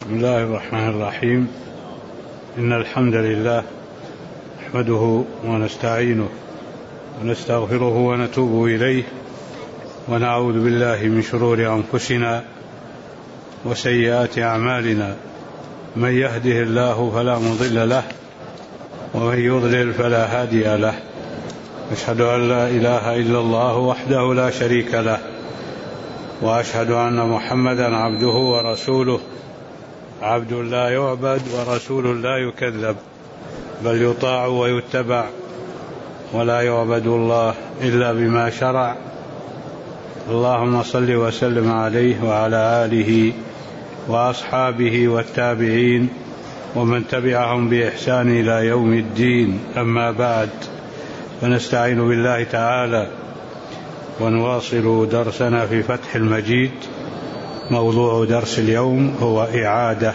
بسم الله الرحمن الرحيم. إن الحمد لله نحمده ونستعينه ونستغفره ونتوب إليه ونعوذ بالله من شرور أنفسنا وسيئات أعمالنا. من يهده الله فلا مضل له ومن يضلل فلا هادي له. أشهد أن لا إله إلا الله وحده لا شريك له وأشهد أن محمدا عبده ورسوله، عبد لا يعبد ورسول لا يكذب، بل يطاع ويتبع، ولا يعبد الله إلا بما شرع. اللهم صل وسلم عليه وعلى آله وأصحابه والتابعين ومن تبعهم بإحسان إلى يوم الدين. أما بعد، فنستعين بالله تعالى ونواصل درسنا في فتح المجيد. موضوع درس اليوم هو إعادة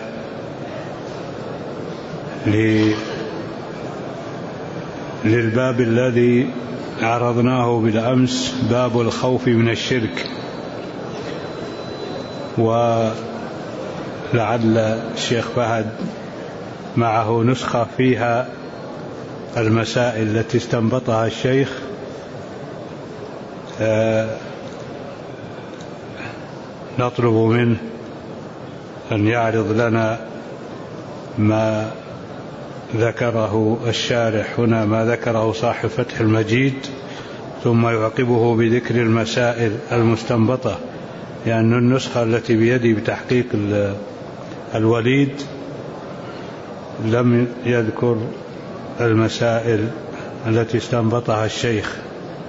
للباب الذي عرضناه بالأمس، باب الخوف من الشرك. ولعل الشيخ فهد معه نسخة فيها المسائل التي استنبطها الشيخ، نطلب منه أن يعرض لنا ما ذكره الشارح هنا، ما ذكره صاحب فتح المجيد، ثم يعقبه بذكر المسائل المستنبطة، لأن النسخة التي بيدي بتحقيق الوليد لم يذكر المسائل التي استنبطها الشيخ.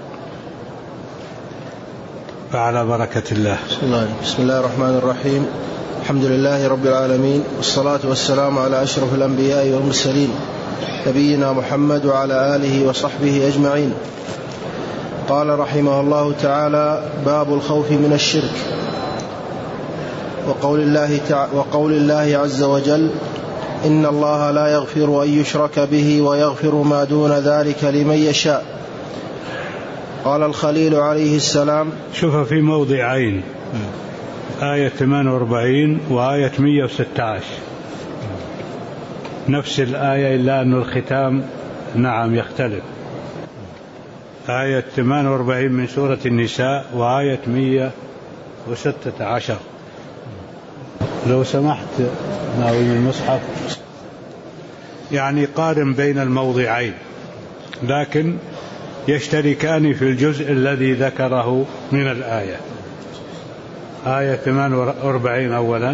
فعلى بركة الله. بسم الله الرحمن الرحيم. الحمد لله رب العالمين، والصلاة والسلام على أشرف الأنبياء والمرسلين، نبينا محمد وعلى آله وصحبه أجمعين. قال رحمه الله تعالى: باب الخوف من الشرك. وقول الله عز وجل: إن الله لا يغفر أن يشرك به ويغفر ما دون ذلك لمن يشاء. قال الخليل عليه السلام: شوف في موضعين، آية 48 وآية 116 نفس الآية، إلا أن الختام نعم يختلف. آية 48 من سورة النساء وآية 116. لو سمحت ناوي المصحف، يعني قارن بين الموضعين، لكن يشتركان في الجزء الذي ذكره من الآية. آية 48 أولا: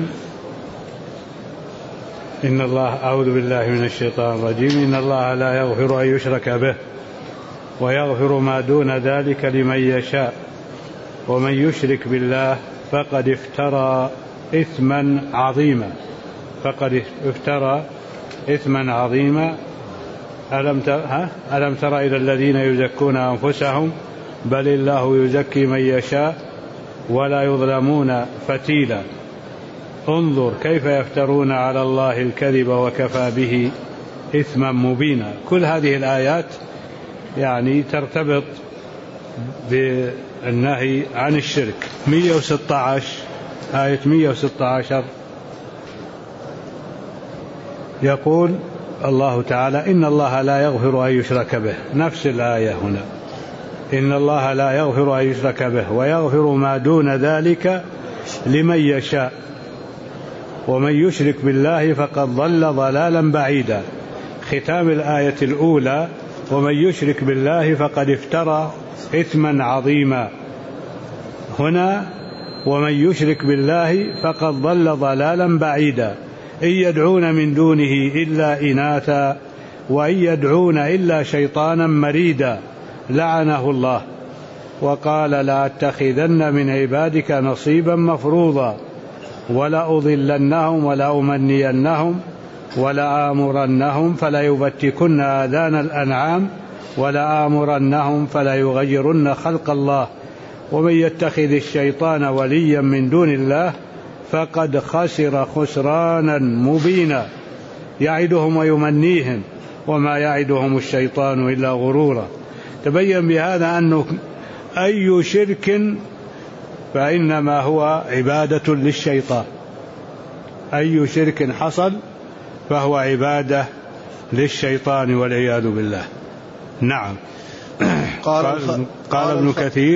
إن الله، أعوذ بالله من الشيطان الرجيم، إن الله لا يغفر أن يشرك به ويغفر ما دون ذلك لمن يشاء ومن يشرك بالله فقد افترى إثما عظيما. ألم تر إلى الذين يزكون أنفسهم بل الله يزكي من يشاء ولا يظلمون فتيلا. انظر كيف يفترون على الله الكذب وكفى به إثما مبينا. كل هذه الآيات يعني ترتبط بالنهي عن الشرك. 116 آية 116 يقول الله تعالى: إن الله لا يغفر أن يشرك به. نفس الآية هنا: إن الله لا يغفر أن يشرك به ويغفر ما دون ذلك لمن يشاء ومن يشرك بالله فقد ضل ضلالا بعيدا. ختام الآية الأولى: ومن يشرك بالله فقد افترى إثما عظيما. هنا: ومن يشرك بالله فقد ضل ضلالا بعيدا. إن يدعون من دونه إلا إناثا وإن يدعون إلا شيطانا مريدا لعنه الله وقال: لأتخذن من عبادك نصيبا مفروضا ولأضلنهم ولأمنينهم ولآمرنهم فليبتكن آذان الأنعام ولآمرنهم فليغيرن خلق الله ومن يتخذ الشيطان وليا من دون الله فقد خسر خسرانا مبينا. يعدهم ويمنيهم وما يعدهم الشيطان إلا غرورا. تبين بهذا أنه أي شرك فإنما هو عبادة للشيطان، أي شرك حصل فهو عبادة للشيطان والعياذ بالله. نعم. قال ابن كثير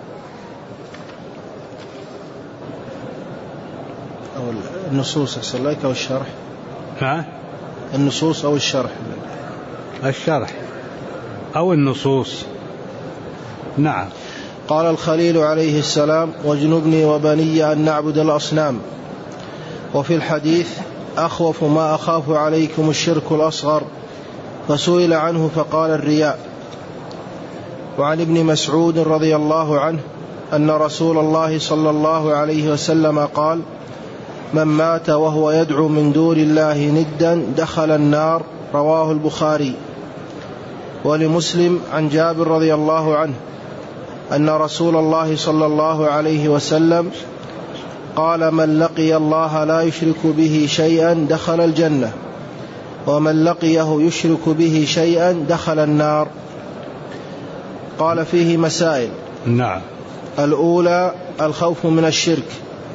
أو النصوص أحسن لك أو الشرح؟ النصوص أو الشرح؟ الشرح أو النصوص. نعم. قال الخليل عليه السلام: واجنبني وبني أن نعبد الأصنام. وفي الحديث: أخوف ما أخاف عليكم الشرك الأصغر. فسئل عنه فقال: الرياء. وعن ابن مسعود رضي الله عنه أن رسول الله صلى الله عليه وسلم قال: من مات وهو يدعو من دون الله ندا دخل النار. رواه البخاري. ولمسلم عن جابر رضي الله عنه أن رسول الله صلى الله عليه وسلم قال: من لقي الله لا يشرك به شيئا دخل الجنة، ومن لقيه يشرك به شيئا دخل النار. قال: فيه مسائل. نعم. الأولى: الخوف من الشرك.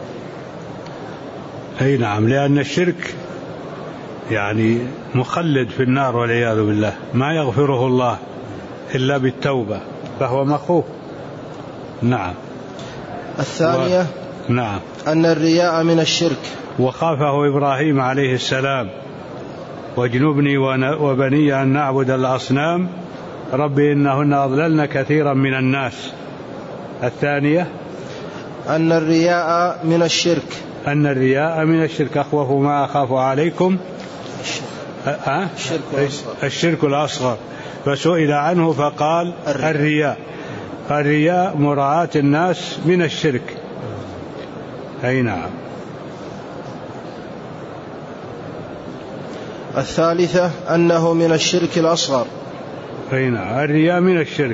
أي نعم، لأن الشرك يعني مخلد في النار والعياذ بالله، ما يغفره الله إلا بالتوبة، فهو مخوف. نعم. الثانية نعم، أن الرياء من الشرك. وخافه إبراهيم عليه السلام: واجنبني وبني أن نعبد الأصنام ربي إنهن أضللن كثيرا من الناس. الثانية أن الرياء من الشرك. أن الرياء من الشرك. أخوف ما أخاف عليكم الشرك الأصغر. فسئل عنه فقال: الرياء. الرياء مراعاة الناس من الشرك. أي نعم. الثالثة أنه من الشرك الأصغر. أي نعم، الرياء من الشرك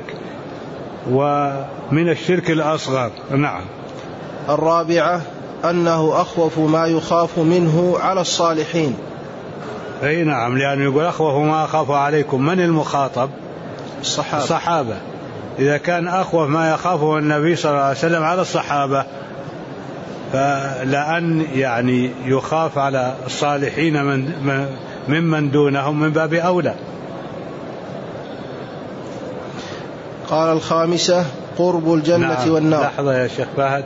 ومن الشرك الأصغر. نعم. الرابعة أنه أخوف ما يخاف منه على الصالحين. أي نعم، لأنه يقول: أخوف ما أخاف عليكم. من المخاطب؟ الصحابة. إذا كان أخوف ما يخافه النبي صلى الله عليه وسلم على الصحابة، فلأن يعني يخاف على الصالحين ممن دونهم من باب أولى. قال الخامسة: قرب الجنة. نعم. والنار. لحظة يا شيخ فهد.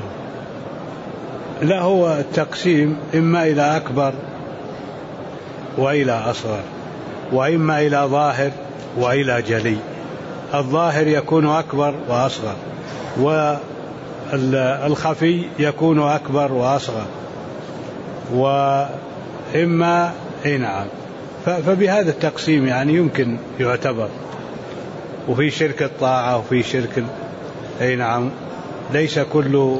لا، هو التقسيم إما إلى أكبر وإلى أصغر، وإما إلى ظاهر وإلى جلي. الظاهر يكون أكبر وأصغر، والخفي يكون أكبر وأصغر، وإما نعم. فبهذا التقسيم يعني يمكن يعتبر. وفي شرك الطاعة وفي شرك نعم. ليس كل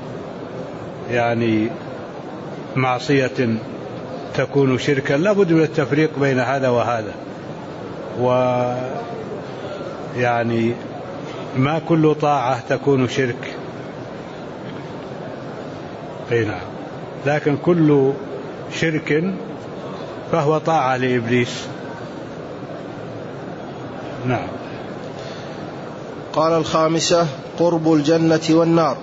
يعني معصية تكون شركا، لابد من التفريق بين هذا وهذا. ويعني ما كل طاعة تكون شرك. نعم. لكن كل شرك فهو طاعة لإبليس. نعم. قال الخامسة: قرب الجنة والنار.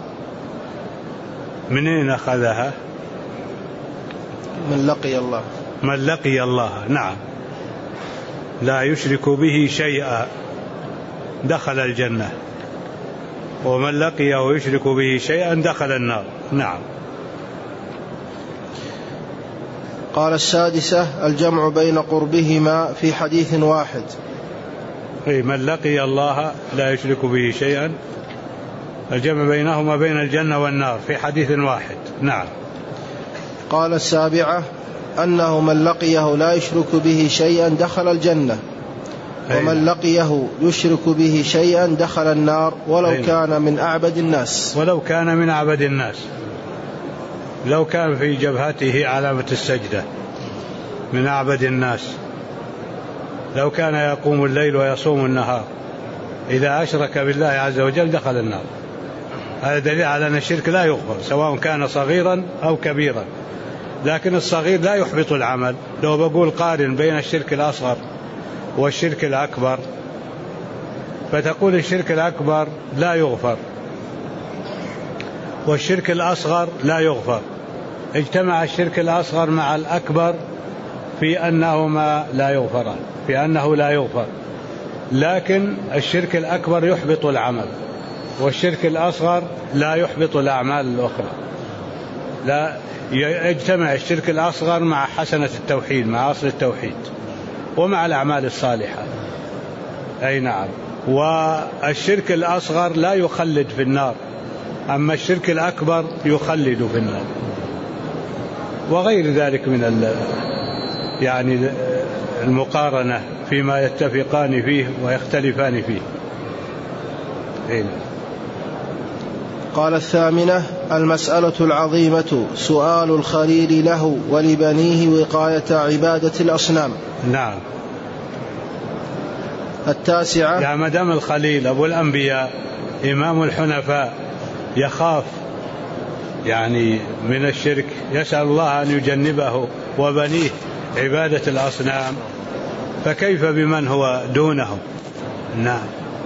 منين أخذها؟ من لقي الله. من لقي الله. نعم. لا يشرك به شيئا دخل الجنة، ومن لقيه يشرك به شيئا دخل النار. نعم. قال السادسة: الجمع بين قربهما في حديث واحد. أي من لقي الله لا يشرك به شيئا، الجمع بينهما بين الجنة والنار في حديث واحد. نعم. قال السابعة: أنه من لقيه لا يشرك به شيئا دخل الجنة، ومن لقيه يشرك به شيئا دخل النار ولو كان من أعبد الناس. ولو كان من أعبد الناس، لو كان في جبهته علامة السجدة، من أعبد الناس، لو كان يقوم الليل ويصوم النهار، إذا أشرك بالله عز وجل دخل النار. هذا دليل على أن الشرك لا يغفر سواء كان صغيرا أو كبيرا. لكن الصغير لا يحبط العمل. لو بقول قارن بين الشرك الأصغر والشرك الأكبر، فتقول الشرك الأكبر لا يغفر والشرك الأصغر لا يغفر، اجتمع الشرك الأصغر مع الأكبر في أنهما لا يغفران، في أنه لا يغفر، لكن الشرك الأكبر يحبط العمل، والشرك الأصغر لا يحبط الأعمال الأخرى. لا يجتمع الشرك الأصغر مع حسنة التوحيد، مع أصل التوحيد، ومع الأعمال الصالحة. أي نعم. والشرك الأصغر لا يخلد في النار، أما الشرك الأكبر يخلد في النار، وغير ذلك من يعني المقارنة فيما يتفقان فيه ويختلفان فيه. قال: الثامنة: المسألة العظيمة سؤال الخليل له ولبنيه وقاية عبادة الأصنام. نعم. التاسعة: يا مدام الخليل أبو الأنبياء إمام الحنفاء يخاف يعني من الشرك، يسأل الله أن يجنبه وبنيه عبادة الأصنام، فكيف بمن هو دونه؟ نعم.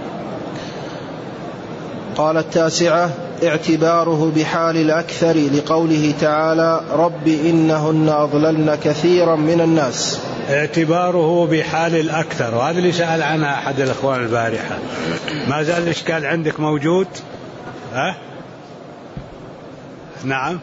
قال: التاسعة: اعتباره بحال الأكثر لقوله تعالى: رب إنهن أضللن كثيرا من الناس. اعتباره بحال الأكثر، وهذا اللي سأل عنها أحد الأخوان البارحة. ما زال الإشكال عندك موجود؟ نعم،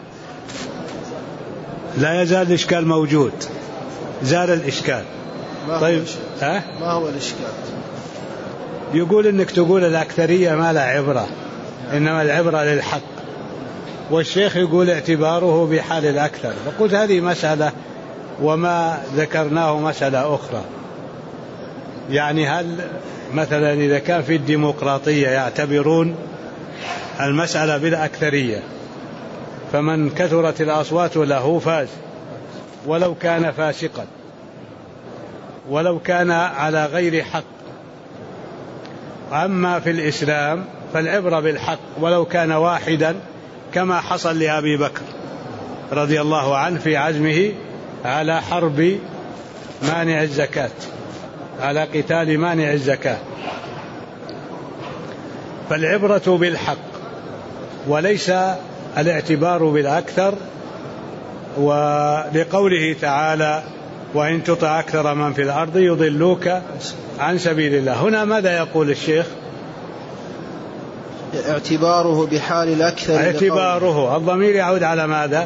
لا يزال الإشكال موجود، زال الإشكال. طيب ما هو الإشكال؟ يقول إنك تقول الأكثرية ما لا عبرة، إنما العبرة للحق، والشيخ يقول اعتباره بحال الأكثر. فقلت هذه مسألة وما ذكرناه مسألة أخرى. يعني هل مثلا إذا كان في الديمقراطية يعتبرون المسألة بالأكثرية، فمن كثرت الأصوات له فاز ولو كان فاسقا ولو كان على غير حق. أما في الإسلام فالعبرة بالحق ولو كان واحدا، كما حصل لأبي بكر رضي الله عنه في عزمه على حرب مانع الزكاة، على قتال مانع الزكاة. فالعبرة بالحق وليس الاعتبار بالأكثر. ولقوله تعالى: وإن تطع أكثر من في الأرض يضلوك عن سبيل الله. هنا ماذا يقول الشيخ؟ اعتباره بحال الأكثر. اعتباره الضمير يعود على ماذا؟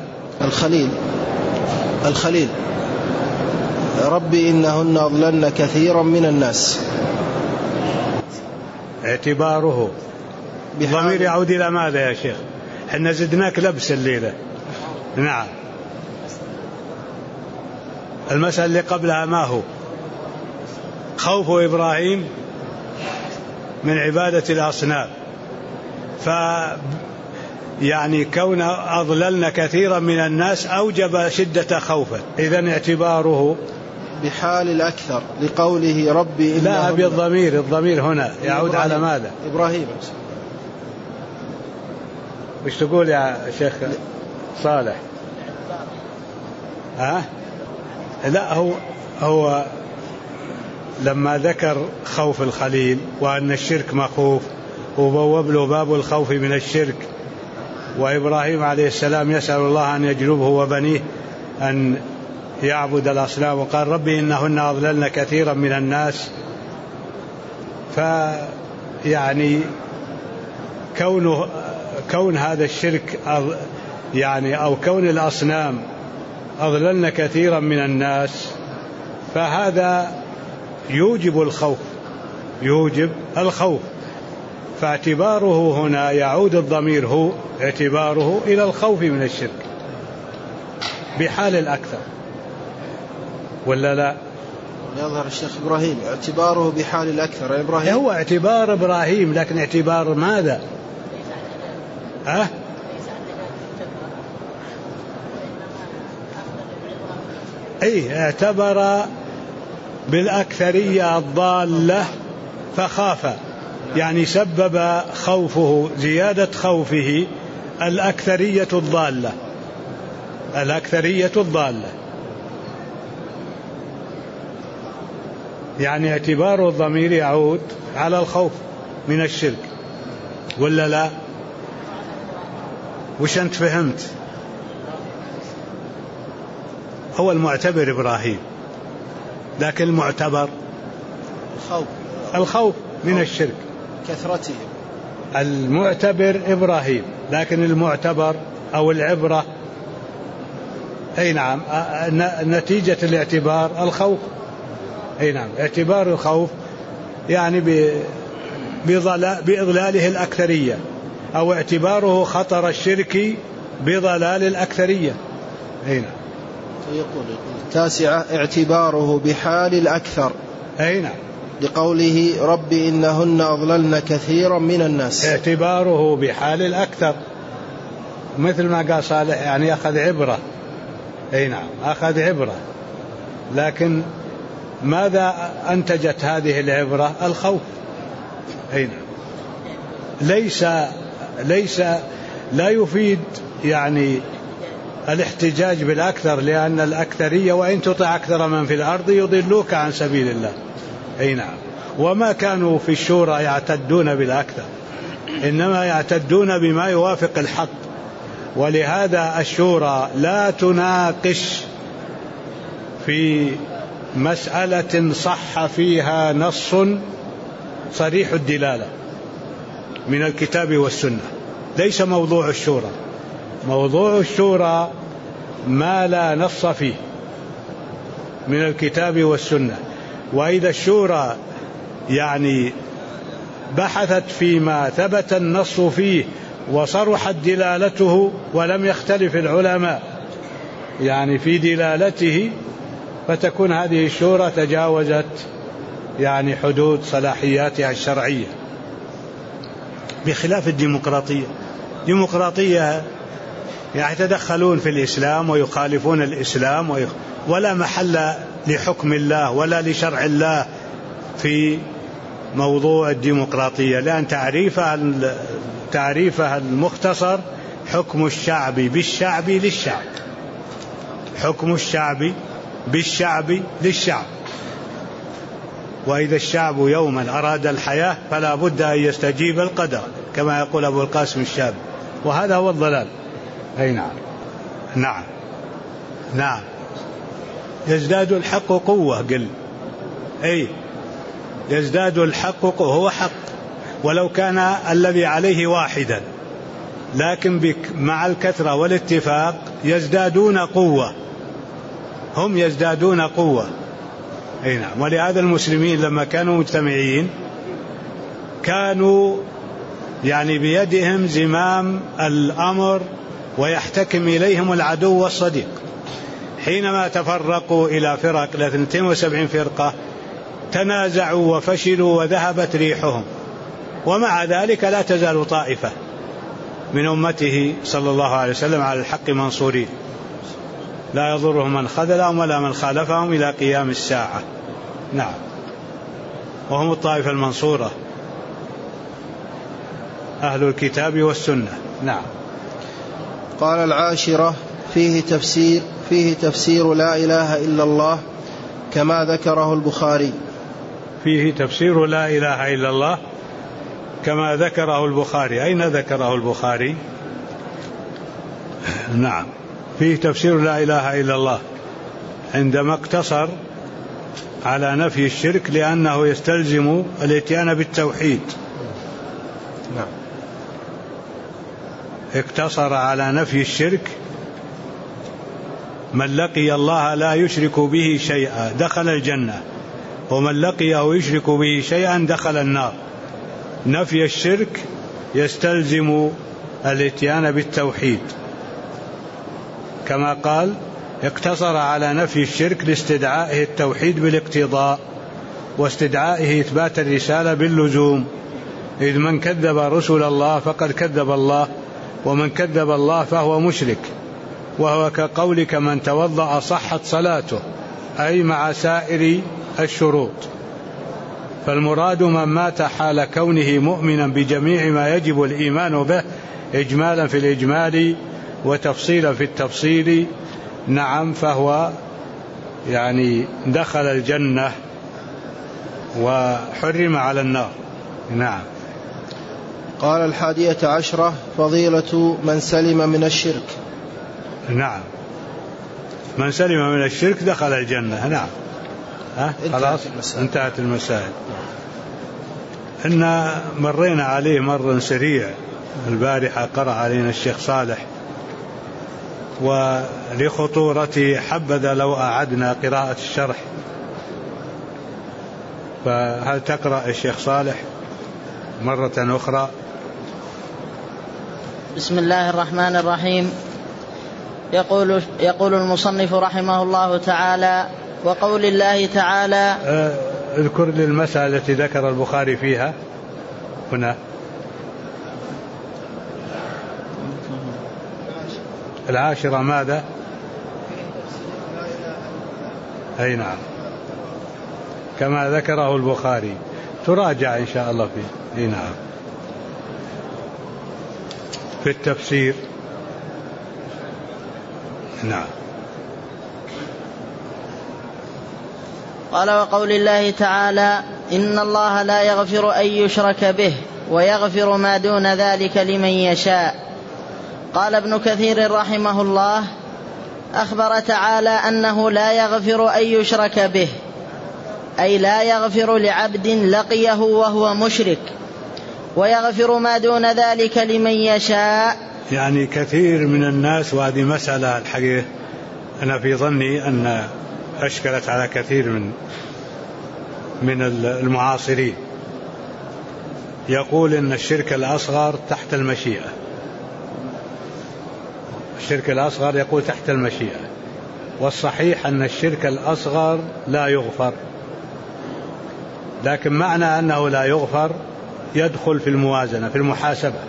الخليل. رب إنهن أضللن كثيرا من الناس. اعتباره الضمير يعود إلى ماذا يا شيخ؟ احنا زدناك لبس الليلة. نعم. المسألة اللي قبلها ما هو؟ خوف إبراهيم من عبادة الأصنام. يعني كون أضللن كثيرا من الناس أوجب شدة خوفه. إذن اعتباره بحال الأكثر لقوله رب إنهن. لا، الضمير هنا يعود على ماذا؟ إبراهيم. وش تقول يا شيخ صالح؟ لا، هو لما ذكر خوف الخليل وأن الشرك مخوف وبوب له باب الخوف من الشرك، وإبراهيم عليه السلام يسأل الله أن يجنبه وبنيه أن يعبد الأصنام، وقال ربي إنهن أضللن كثيرا من الناس. فيعني كون هذا الشرك يعني أو كون الأصنام أضللن كثيرا من الناس، فهذا يوجب الخوف. فاعتباره هنا يعود الضمير هو اعتباره إلى الخوف من الشرك بحال الأكثر، ولا لا؟ يظهر الشيخ إبراهيم اعتباره بحال الأكثر. إبراهيم هو اعتبار إبراهيم، لكن اعتبار ماذا؟ اعتبر بالأكثرية الضالة فخاف، يعني سبب خوفه زيادة خوفه الأكثرية الضالة. يعني اعتبار الضمير يعود على الخوف من الشرك، ولا لا؟ وش أنت فهمت؟ هو المعتبر إبراهيم، لكن المعتبر الخوف من الشرك كثرته. المعتبر إبراهيم، لكن المعتبر أو العبرة أي نعم نتيجة الاعتبار الخوف. أي نعم، اعتبار الخوف يعني بإضلاله الأكثرية، أو اعتباره خطر الشرك بضلال الأكثرية. أي نعم. يقول 9 اعتباره بحال الأكثر. أي نعم، لقوله رب إنهن أضللن كثيرا من الناس. اعتباره بحال الأكثر، مثل ما قال صالح يعني أخذ عبرة. أي نعم، أخذ عبرة، لكن ماذا أنتجت هذه العبرة؟ الخوف. أي نعم. لا يفيد يعني الاحتجاج بالأكثر، لأن الأكثرية وإن تطع أكثر من في الأرض يضلوك عن سبيل الله. أي نعم. وما كانوا في الشورى يعتدون بالأكثر، إنما يعتدون بما يوافق الحق. ولهذا الشورى لا تناقش في مسألة صح فيها نص صريح الدلالة من الكتاب والسنة. ليس موضوع الشورى. موضوع الشورى ما لا نص فيه من الكتاب والسنة. وإذا الشورى يعني بحثت فيما ثبت النص فيه وصرحت دلالته ولم يختلف العلماء يعني في دلالته، فتكون هذه الشورى تجاوزت يعني حدود صلاحياتها الشرعية، بخلاف الديمقراطية. الديمقراطية يتدخلون في الإسلام ويخالفون الإسلام، ولا محل لحكم الله ولا لشرع الله في موضوع الديمقراطية، لأن تعريفها المختصر حكم الشعب بالشعب للشعب. حكم الشعب بالشعب للشعب. وإذا الشعب يوما أراد الحياة فلا بد أن يستجيب القدر، كما يقول أبو القاسم الشاب، وهذا هو الضلال. أي نعم. نعم نعم. يزداد الحق قوة، قل أي يزداد الحق قوة، هو حق ولو كان الذي عليه واحدا، لكن مع الكثرة والاتفاق يزدادون قوة، هم يزدادون قوة. أي نعم. ولهذا المسلمين لما كانوا مجتمعين كانوا يعني بيدهم زمام الأمر ويحتكم إليهم العدو والصديق. حينما تفرقوا إلى فرق، إلى 72 فرقة، تنازعوا وفشلوا وذهبت ريحهم، ومع ذلك لا تزال طائفة من أمته صلى الله عليه وسلم على الحق منصورين، لا يضرهم من خذلهم ولا من خالفهم إلى قيام الساعة. نعم. وهم الطائفة المنصورة، أهل الكتاب والسنة. نعم. قال 10 فيه تفسير لا إله إلا الله كما ذكره البخاري. فيه تفسير لا إله إلا الله كما ذكره البخاري. أين ذكره البخاري؟ نعم، فيه تفسير لا إله إلا الله عندما اقتصر على نفي الشرك، لأنه يستلزم الاتيان بالتوحيد. نعم. اقتصر على نفي الشرك. من لقي الله لا يشرك به شيئا دخل الجنة، ومن لقيه يشرك به شيئا دخل النار. نفي الشرك يستلزم الاتيان بالتوحيد، كما قال اقتصر على نفي الشرك لاستدعائه التوحيد بالاقتضاء، واستدعائه إثبات الرسالة باللزوم، إذ من كذب رسل الله فقد كذب الله، ومن كذب الله فهو مشرك. وهو كقولك من توضأ صحت صلاته، أي مع سائر الشروط. فالمراد من مات حال كونه مؤمنا بجميع ما يجب الإيمان به، إجمالا في الإجمال وتفصيلا في التفصيل. نعم، فهو يعني دخل الجنة وحرم على النار. نعم. قال 11 فضيلة من سلم من الشرك. نعم. من سلم من الشرك دخل الجنة. نعم. خلاص انتهت المسائل. إن مرينا عليه مر سريع البارحة، قرأ علينا الشيخ صالح، ولخطورته حبذا لو أعدنا قراءة الشرح. فهل تقرأ الشيخ صالح مرة أخرى؟ بسم الله الرحمن الرحيم. يقول المصنف رحمه الله تعالى: وقول الله تعالى. اذكر لي المسألة التي ذكر البخاري فيها هنا. العاشرة ماذا؟ أي نعم، كما ذكره البخاري، تراجع إن شاء الله فيه. أي نعم، في التفسير. نعم. قال: وقول الله تعالى: إن الله لا يغفر أن يشرك به ويغفر ما دون ذلك لمن يشاء. قال ابن كثير رحمه الله: أخبر تعالى أنه لا يغفر أن يشرك به، أي لا يغفر لعبد لقيه وهو مشرك، ويغفر ما دون ذلك لمن يشاء. يعني كثير من الناس، وهذه مسألة الحقيقة أنا في ظني أن أشكلت على كثير من المعاصرين، يقول إن الشرك الأصغر تحت المشيئة. الشرك الأصغر يقول تحت المشيئة، والصحيح أن الشرك الأصغر لا يغفر، لكن معنى أنه لا يغفر يدخل في الموازنة، في المحاسبة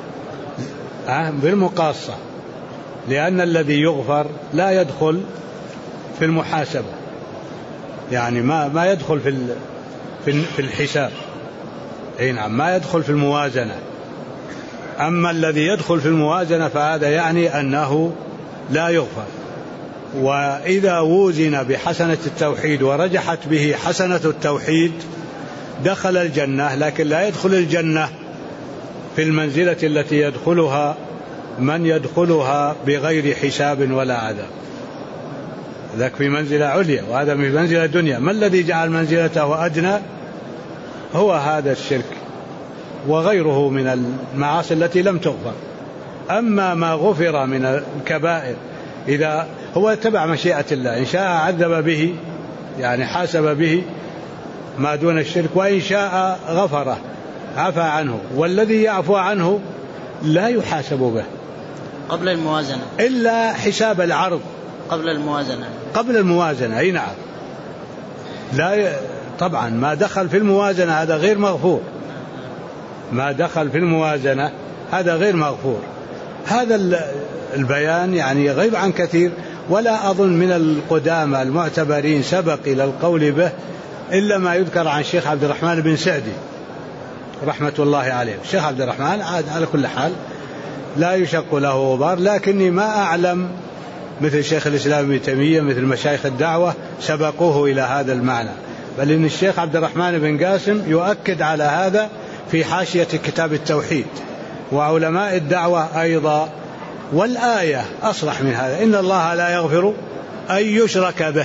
بالمقاصة، لأن الذي يغفر لا يدخل في المحاسبة، يعني ما يدخل في الحساب. أي نعم، ما يدخل في الموازنة. أما الذي يدخل في الموازنة فهذا يعني أنه لا يغفر. وإذا وزن بحسنة التوحيد ورجحت به حسنة التوحيد دخل الجنة، لكن لا يدخل الجنة في المنزلة التي يدخلها من يدخلها بغير حساب ولا عذاب. ذاك في منزلة عليا وهذا في منزلة دنيا. ما الذي جعل منزلته أدنى؟ هو هذا الشرك وغيره من المعاصي التي لم تغفر. أما ما غفر من الكبائر إذا هو تبع مشيئة الله، إن شاء عذب به يعني حاسب به ما دون الشرك، وإن شاء غفره عفى عنه. والذي يعفو عنه لا يحاسب به قبل الموازنة إلا حساب العرض قبل الموازنة. أي نعم، لا طبعا ما دخل في الموازنة هذا غير مغفور، ما دخل في الموازنة هذا غير مغفور. هذا البيان يعني غيب عن كثير، ولا أظن من القدامى المعتبرين سبق إلى القول به إلا ما يذكر عن الشيخ عبد الرحمن بن سعدي رحمة الله عليه. الشيخ عبد الرحمن على كل حال لا يشق له غبار، لكني ما أعلم مثل شيخ الإسلام ابن تيمية مثل مشايخ الدعوة سبقوه إلى هذا المعنى، بل إن الشيخ عبد الرحمن بن قاسم يؤكد على هذا في حاشية كتاب التوحيد، وعلماء الدعوة أيضا. والآية أصرح من هذا: إن الله لا يغفر أن يشرك به،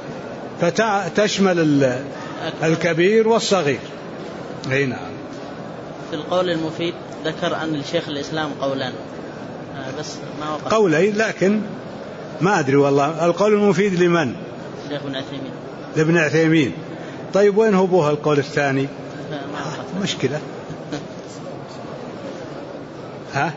فتشمل الكبير والصغير. أي نعم. في القول المفيد ذكر أن الشيخ الإسلام قولان، بس ما وقع قولين، لكن ما أدري والله القول المفيد لمن؟ الشيخ ابن عثيمين. لابن عثيمين. طيب وين هو بوها القول الثاني؟ مشكلة. ها؟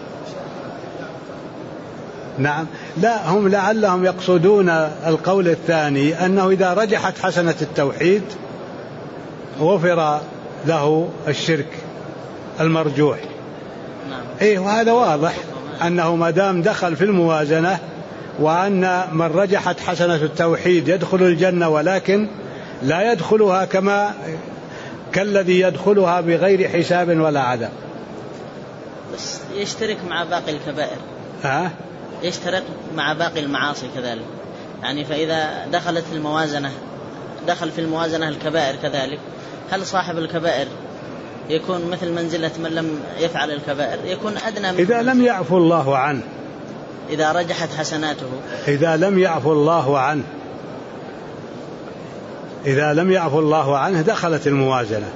نعم، لا هم لعلهم يقصدون القول الثاني أنه إذا رجحت حسنة التوحيد غفر له الشرك المرجوح. نعم. إيه، وهذا واضح أنه ما دام دخل في الموازنة، وأن من رجحت حسنة التوحيد يدخل الجنة، ولكن لا يدخلها كالذي يدخلها بغير حساب ولا عذاب. بس يشترك مع باقي الكبائر. يشترك مع باقي المعاصي كذلك، يعني فإذا دخل في الموازنة الكبائر كذلك، هل صاحب الكبائر يكون مثل منزلة من لم يفعل الكبائر؟ يكون أدنى من إذا لم يعفو الله عنه إذا رجحت حسناته، إذا لم يعفو الله عنه دخلت الموازنة.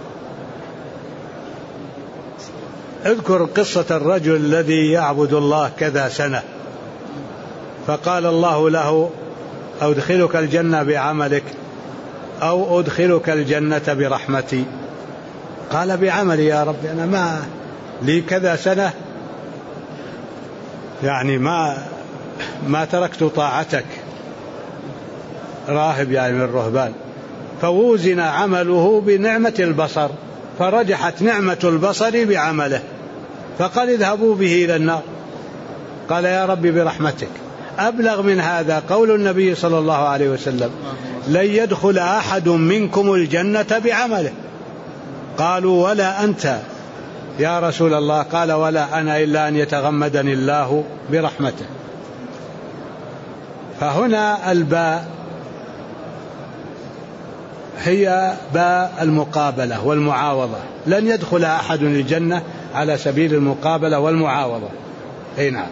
اذكر قصة الرجل الذي يعبد الله كذا سنة، فقال الله له: أدخلك الجنة بعملك أو أدخلك الجنة برحمتي؟ قال: بعملي يا رب، أنا ما لي كذا سنة، يعني ما تركت طاعتك، راهب يعني من الرهبان. فوزن عمله بنعمة البصر، فرجحت نعمة البصر بعمله، فقال: اذهبوا به إلى النار. قال: يا رب برحمتك. أبلغ من هذا قول النبي صلى الله عليه وسلم: لن يدخل أحد منكم الجنة بعمله. قالوا: ولا أنت يا رسول الله؟ قال: ولا أنا إلا أن يتغمدني الله برحمته. فهنا الباء هي باء المقابلة والمعاوضة، لن يدخل أحد الجنة على سبيل المقابلة والمعاوضة. أي نعم.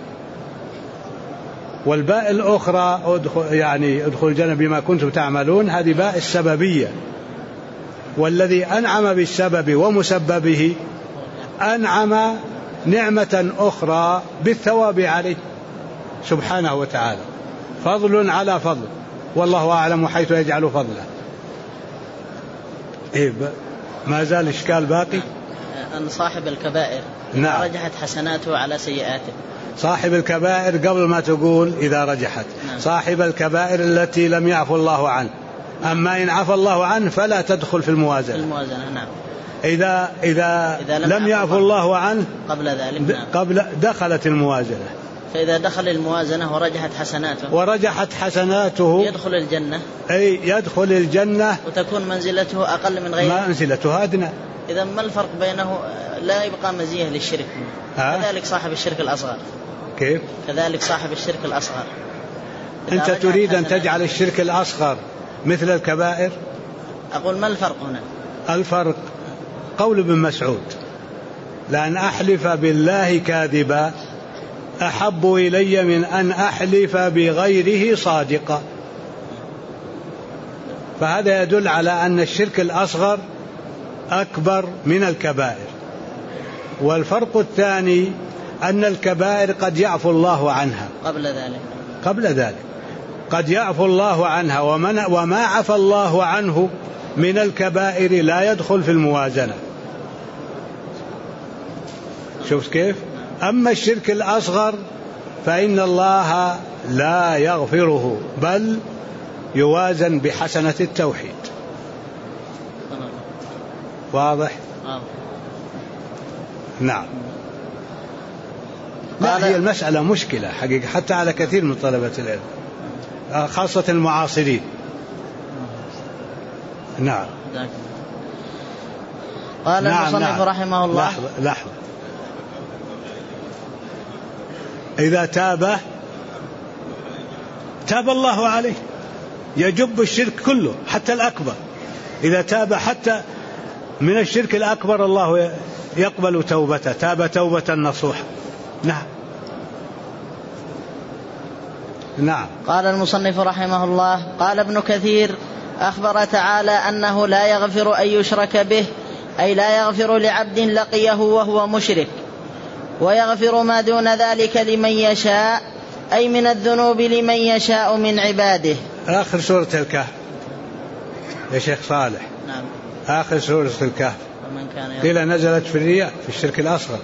والباء الأخرى ادخل الجنة بما كنتم تعملون، هذه باء السببية، والذي أنعم بالسبب ومسببه أنعم نعمة أخرى بالثواب عليه سبحانه وتعالى، فضل على فضل، والله أعلم حيث يجعل فضله. ما زال إشكال باقي أن صاحب الكبائر نعم رجحت حسناته على سيئاته. صاحب الكبائر قبل ما تقول إذا رجحت نعم. صاحب الكبائر التي لم يعفو الله عنه، أما إن عفى الله عنه فلا تدخل في الموازنة. نعم. إذا لم يعفو الله عنه قبل ذلك قبل دخلت الموازنة. فإذا دخل الموازنة ورجحت حسناته يدخل الجنة، أي يدخل الجنة، وتكون منزلته أقل من غيره، منزلته أدنى. إذا ما الفرق بينه؟ لا يبقى مزية للشرك. كذلك صاحب الشرك الأصغر. كيف؟ كذلك صاحب الشرك الأصغر. أنت تريد أن تجعل الشرك الأصغر مثل الكبائر؟ أقول ما الفرق هنا؟ الفرق قول ابن مسعود: لأن أحلف بالله كاذبا أحب إلي من أن أحلف بغيره صادقا. فهذا يدل على أن الشرك الأصغر أكبر من الكبائر. والفرق الثاني أن الكبائر قد يعفو الله عنها قبل ذلك قد يعفو الله عنها، وما عفى الله عنه من الكبائر لا يدخل في الموازنة. شوف كيف؟ أما الشرك الأصغر فإن الله لا يغفره، بل يوازن بحسنة التوحيد. واضح؟ نعم. لا، هي المسألة مشكلة حقيقة حتى على كثير من طلبة العلم، خاصة المعاصرين. نعم. قال المصنف رحمه الله: لحظة. إذا تاب الله عليه، يجب الشرك كله حتى الأكبر. إذا تاب حتى من الشرك الأكبر الله يقبل توبته، تاب توبة نصوحة. نعم. قال المصنف رحمه الله: قال ابن كثير: أخبر تعالى أنه لا يغفر أن يشرك به، أي لا يغفر لعبد لقيه وهو مشرك، ويغفر ما دون ذلك لمن يشاء، أي من الذنوب لمن يشاء من عباده. آخر سورة الكهف يا شيخ صالح. نعم. آخر سورة الكهف قيل نزلت في الرياء في الشرك الأصغر.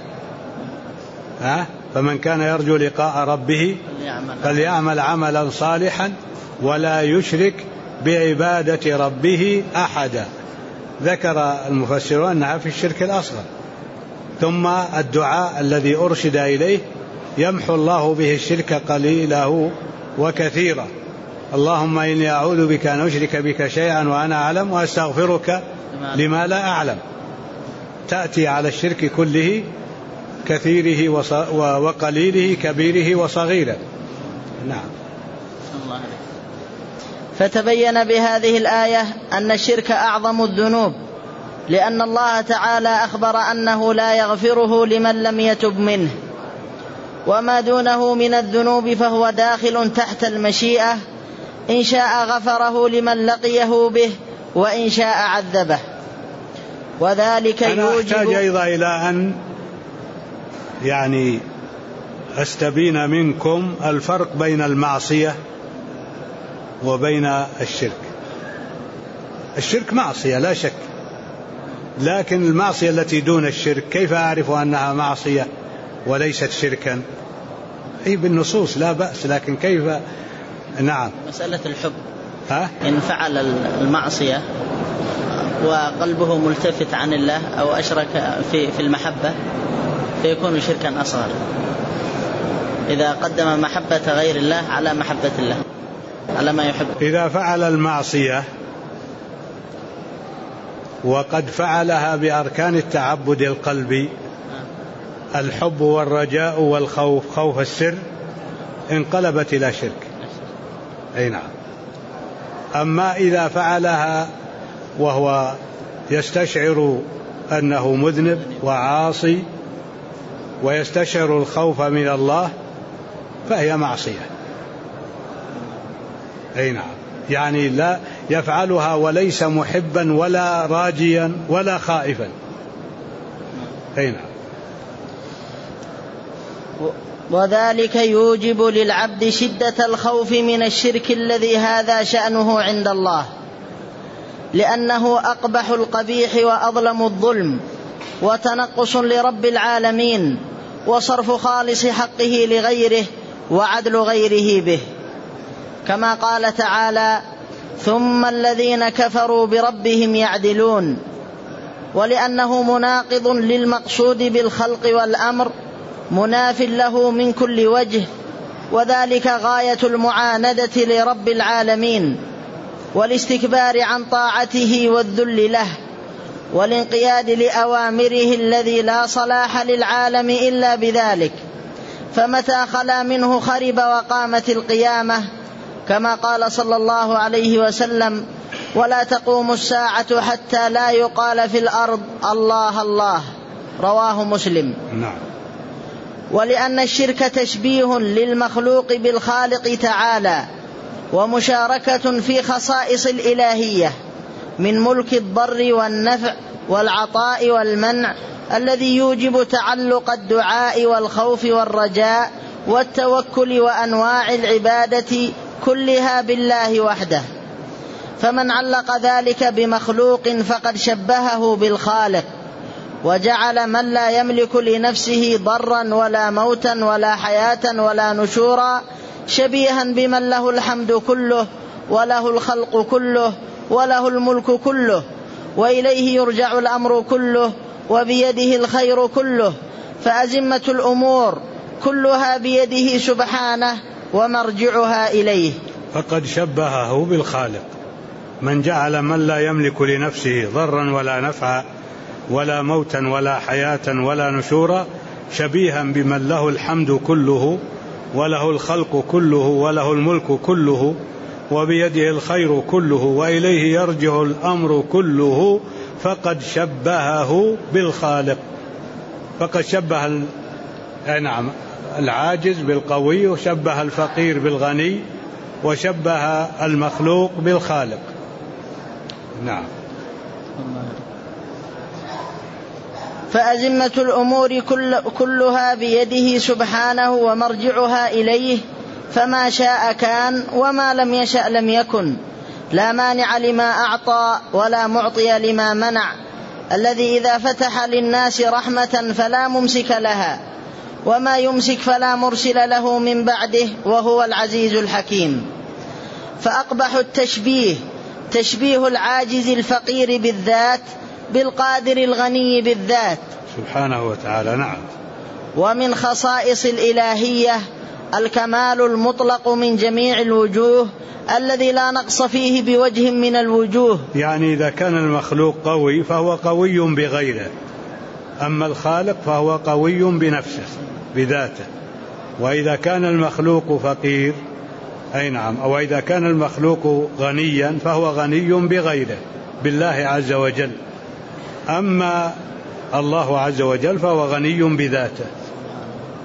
فمن كان يرجو لقاء ربه فليعمل عملا صالحا ولا يشرك بعبادة ربه أحدا. ذكر المفسرون أنها في الشرك الأصغر. ثم الدعاء الذي أرشد إليه: يمحو الله به الشرك قليله وكثيرا، اللهم إني أعوذ بك أن أشرك بك شيئا وأنا أعلم وأستغفرك لما لا أعلم. تأتي على الشرك كله، كثيره وقليله، كبيره وصغيره. نعم. فتبين بهذه الآية أن الشرك أعظم الذنوب، لأن الله تعالى أخبر أنه لا يغفره لمن لم يتب منه، وما دونه من الذنوب فهو داخل تحت المشيئة، إن شاء غفره لمن لقيه به وإن شاء عذبه. وذلك أنا أحتاج أيضا إلى أن أستبين منكم الفرق بين المعصية وبين الشرك. الشرك معصية لا شك، لكن المعصية التي دون الشرك كيف أعرف أنها معصية وليست شركا؟ أي بالنصوص لا بأس، لكن كيف؟ نعم. مسألة الحب، إن فعل المعصية وقلبه ملتفت عن الله أو أشرك في المحبة فيكون شركا أصغر، إذا قدم محبة غير الله على محبة الله على ما يحب. إذا فعل المعصية وقد فعلها بأركان التعبد القلبي، الحب والرجاء والخوف، خوف السر، انقلبت إلى شرك. أي نعم. أما إذا فعلها وهو يستشعر أنه مذنب وعاصي ويستشعر الخوف من الله فهي معصية. أي نعم، لا يفعلها وليس محبا ولا راجيا ولا خائفا. أي نعم. وذلك يوجب للعبد شدة الخوف من الشرك الذي هذا شأنه عند الله، لأنه أقبح القبيح وأظلم الظلم وتنقص لرب العالمين وصرف خالص حقه لغيره وعدل غيره به، كما قال تعالى: ثم الذين كفروا بربهم يعدلون. ولأنه مناقض للمقصود بالخلق والأمر، مناف له من كل وجه، وذلك غاية المعاندة لرب العالمين والاستكبار عن طاعته والذل له والانقياد لأوامره الذي لا صلاح للعالم إلا بذلك، فمتى خلا منه خرب وقامت القيامة، كما قال صلى الله عليه وسلم: ولا تقوم الساعة حتى لا يقال في الأرض الله الله، رواه مسلم. نعم. ولأن الشرك تشبيه للمخلوق بالخالق تعالى ومشاركة في خصائص الإلهية من ملك الضر والنفع والعطاء والمنع، الذي يوجب تعلق الدعاء والخوف والرجاء والتوكل وأنواع العبادة كلها بالله وحده. فمن علق ذلك بمخلوق فقد شبهه بالخالق، وجعل من لا يملك لنفسه ضرا ولا موتا ولا حياة ولا نشورا شبيها بمن له الحمد كله وله الخلق كله وله الملك كله وإليه يرجع الأمر كله وبيده الخير كله، فأزمة الأمور كلها بيده سبحانه ومرجعها إليه. فقد شبهه بالخالق، من جعل من لا يملك لنفسه ضرا ولا نفعا ولا موتا ولا حياة ولا نشورا شبيها بمن له الحمد كله وله الخلق كله وله الملك كله وبيده الخير كله وإليه يرجع الأمر كله، فقد شبهه بالخالق. فقد شبه العاجز بالقوي، وشبه الفقير بالغني، وشبه المخلوق بالخالق. نعم. فأزمة الأمور كلها بيده سبحانه ومرجعها إليه، فما شاء كان وما لم يشأ لم يكن، لا مانع لما أعطى ولا معطي لما منع، الذي إذا فتح للناس رحمة فلا ممسك لها، وما يمسك فلا مرسل له من بعده، وهو العزيز الحكيم. فأقبح التشبيه تشبيه العاجز الفقير بالذات بالقادر الغني بالذات سبحانه وتعالى. نعم. ومن خصائص الإلهية الكمال المطلق من جميع الوجوه الذي لا نقص فيه بوجه من الوجوه. إذا كان المخلوق قوي فهو قوي بغيره، أما الخالق فهو قوي بنفسه بذاته. وإذا كان المخلوق فقير أو إذا كان المخلوق غنيا فهو غني بغيره بالله عز وجل. أما الله عز وجل فهو غني بذاته،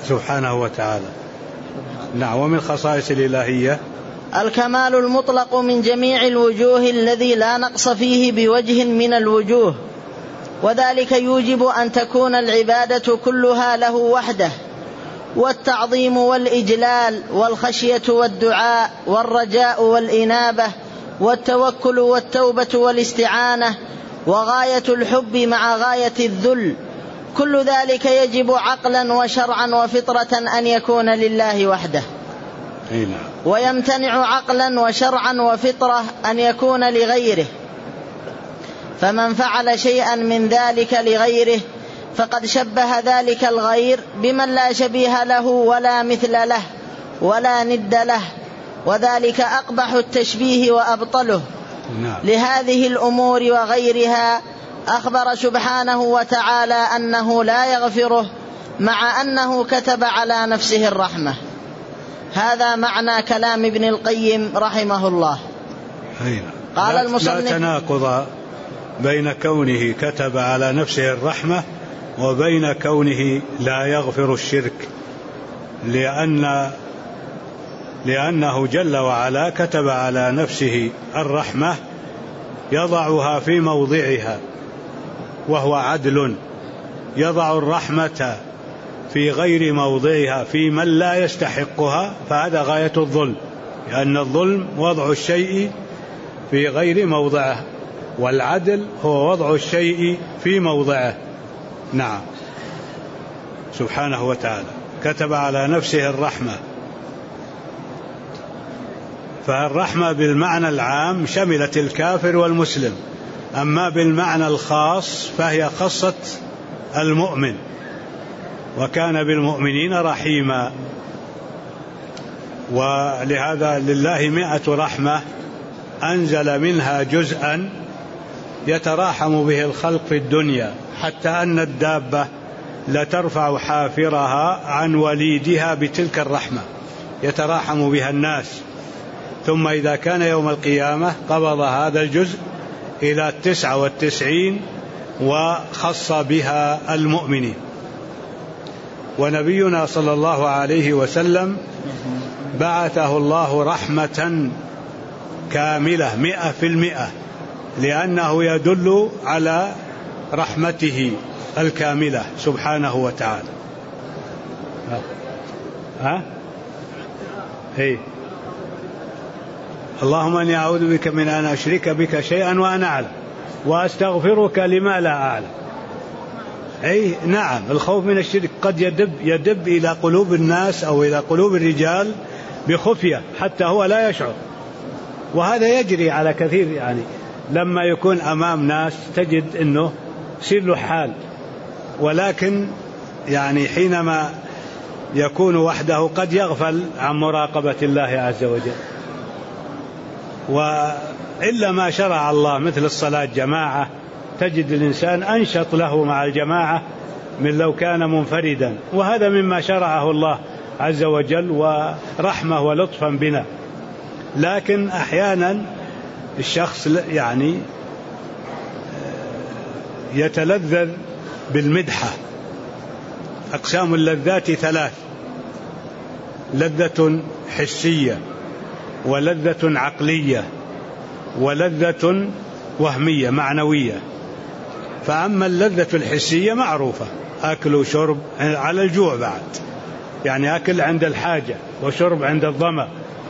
سبحانه وتعالى. نعم. ومن خصائص الإلهية الكمال المطلق من جميع الوجوه الذي لا نقص فيه بوجه من الوجوه، وذلك يوجب أن تكون العبادة كلها له وحده، والتعظيم والإجلال والخشية والدعاء والرجاء والإنابة والتوكل والتوبة والاستعانة وغاية الحب مع غاية الذل، كل ذلك يجب عقلا وشرعا وفطرة أن يكون لله وحده، ويمتنع عقلا وشرعا وفطرة أن يكون لغيره. فمن فعل شيئا من ذلك لغيره فقد شبه ذلك الغير بمن لا شبيه له ولا مثل له ولا ند له، وذلك أقبح التشبيه وأبطله. لهذه الأمور وغيرها أخبر سبحانه وتعالى أنه لا يغفره، مع أنه كتب على نفسه الرحمة. هذا معنى كلام ابن القيم رحمه الله. قال المصنف: لا تناقض بين كونه كتب على نفسه الرحمة وبين كونه لا يغفر الشرك، لأنه جل وعلا كتب على نفسه الرحمة يضعها في موضعها، وهو عدل، يضع الرحمة في غير موضعها في من لا يستحقها، فهذا غاية الظلم، لأن الظلم وضع الشيء في غير موضعه، والعدل هو وضع الشيء في موضعه. نعم. سبحانه وتعالى كتب على نفسه الرحمة، فالرحمة بالمعنى العام شملت الكافر والمسلم، أما بالمعنى الخاص فهي خصت المؤمن، وكان بالمؤمنين رحيما. ولهذا لله 100 رحمة أنزل منها جزءا يتراحم به الخلق في الدنيا، حتى أن الدابة لترفع حافرها عن وليدها بتلك الرحمة يتراحم بها الناس، ثم إذا كان يوم القيامة قبض هذا الجزء إلى 99 وخص بها المؤمنين. ونبينا صلى الله عليه وسلم بعثه الله رحمة كاملة 100%، لأنه يدل على رحمته الكاملة سبحانه وتعالى. اللهم أني أعوذ بك من أن أشرك بك شيئا وأنا أعلم، وأستغفرك لما لا أعلم. نعم، الخوف من الشرك قد يدب إلى قلوب الناس أو إلى قلوب الرجال بخفية حتى هو لا يشعر، وهذا يجري على كثير. يعني لما يكون أمام ناس تجد أنه يصير له حال، ولكن يعني حينما يكون وحده قد يغفل عن مراقبة الله عز وجل. وإلا ما شرع الله مثل الصلاة جماعة تجد الإنسان أنشط له مع الجماعة من لو كان منفردا، وهذا مما شرعه الله عز وجل ورحمة ولطفا بنا. لكن أحيانا الشخص يعني يتلذذ بالمدحة. أقسام اللذات 3: لذة حسية، ولذة عقلية، ولذة وهمية معنوية. فأما اللذة الحسية معروفة، أكل وشرب على الجوع بعد، يعني أكل عند الحاجة وشرب عند الظمأ،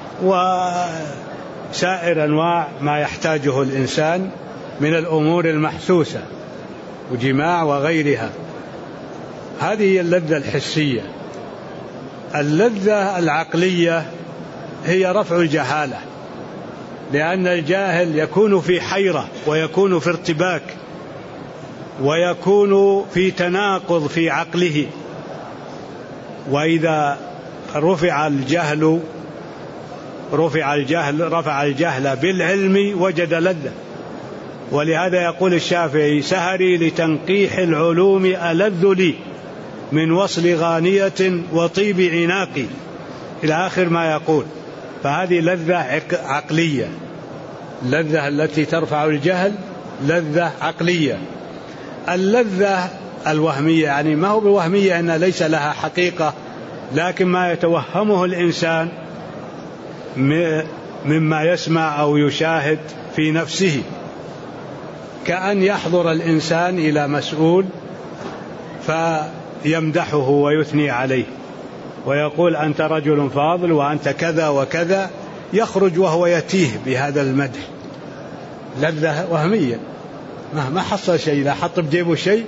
وسائر أنواع ما يحتاجه الإنسان من الأمور المحسوسة وجماع وغيرها. هذه هي اللذة الحسية. اللذة العقلية هي رفع الجهالة، لأن الجاهل يكون في حيرة ويكون في ارتباك ويكون في تناقض في عقله، وإذا رفع الجهل بالعلم وجد لذة. ولهذا يقول الشافعي: سهري لتنقيح العلوم ألذ لي من وصل غانية وطيب عناقي، إلى آخر ما يقول. فهذه لذة عقلية، اللذة التي ترفع الجهل لذة عقلية. اللذة الوهمية يعني ما هو بوهمية أن ليس لها حقيقة لكن ما يتوهمه الإنسان مما يسمع أو يشاهد في نفسه، كأن يحضر الإنسان إلى مسؤول فيمدحه ويثني عليه ويقول أنت رجل فاضل وأنت كذا وكذا، يخرج وهو يتيه بهذا المدح، لذة وهمية، ما حصل شيء، لا حط بجيبه شيء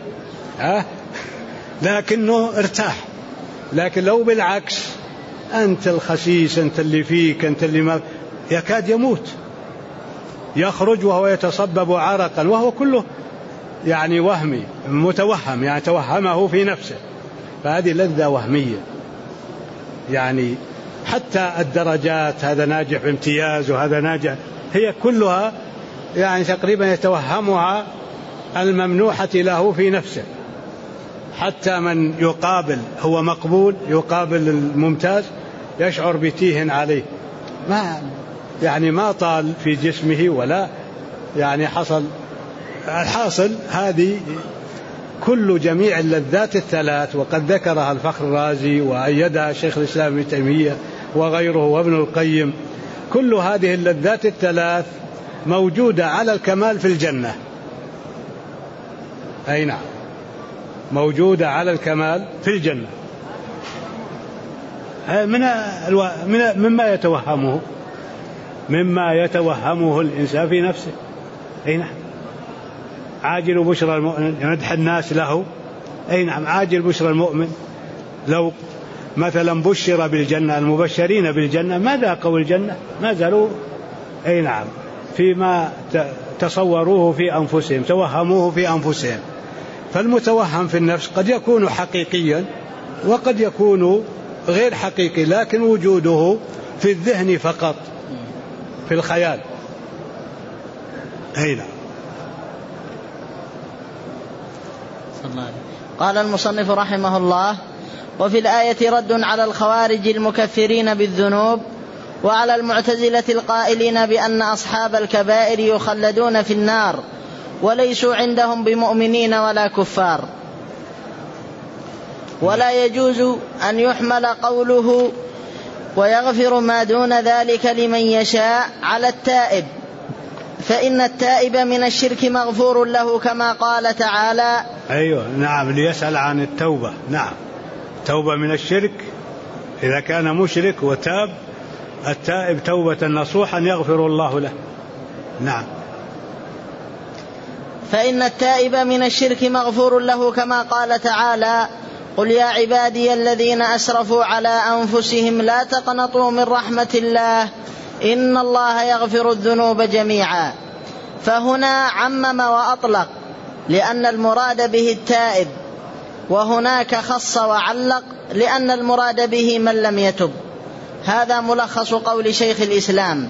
لكنه ارتاح. لكن لو بالعكس، أنت الخسيس، أنت اللي فيك، أنت اللي ما، يكاد يموت، يخرج وهو يتصبب عرقا وهو كله يعني وهمي متوهم، يعني توهمه في نفسه، فهذه لذة وهمية. يعني حتى الدرجات، هذا ناجح بامتياز وهذا ناجح، هي كلها يعني تقريبا يتوهمها الممنوحة له في نفسه. حتى من يقابل هو مقبول، يقابل الممتاز، يشعر بتيه عليه، ما طال في جسمه ولا يعني حصل. الحاصل هذه كل جميع اللذات الثلاث، وقد ذكرها الفخر الرازي وأيدها شيخ الإسلام ابن تيمية وغيره وابن القيم، كل هذه اللذات الثلاث موجودة على الكمال في الجنة. أي نعم، موجودة على الكمال في الجنة. مما يتوهمه الإنسان في نفسه. أي نعم، عاجل بشرى المؤمن يمدح الناس له. أي نعم، عاجل بشرى المؤمن، لو مثلا بشر بالجنة، المبشرين بالجنة ما ذاقوا الجنة، ما زالوا أي نعم فيما تصوروه في أنفسهم، توهموه في أنفسهم. فالمتوهم في النفس قد يكون حقيقيا وقد يكون غير حقيقي، لكن وجوده في الذهن فقط، في الخيال. أي نعم. قال المصنف رحمه الله: وفي الآية رد على الخوارج المكفرين بالذنوب وعلى المعتزلة القائلين بأن أصحاب الكبائر يخلدون في النار وليسوا عندهم بمؤمنين ولا كفار. ولا يجوز أن يحمل قوله ويغفر ما دون ذلك لمن يشاء على التائب، فإن التائب من الشرك مغفور له كما قال تعالى. أيوة نعم، ليسأل عن التوبة. نعم، توبة من الشرك إذا كان مشرك وتاب، التائب توبة نصوحا يغفر الله له. نعم. فإن التائب من الشرك مغفور له كما قال تعالى: قل يا عبادي الذين أسرفوا على أنفسهم لا تقنطوا من رحمة الله إن الله يغفر الذنوب جميعا. فهنا عمم وأطلق لأن المراد به التائب، وهناك خص وعلق لأن المراد به من لم يتب. هذا ملخص قول شيخ الإسلام.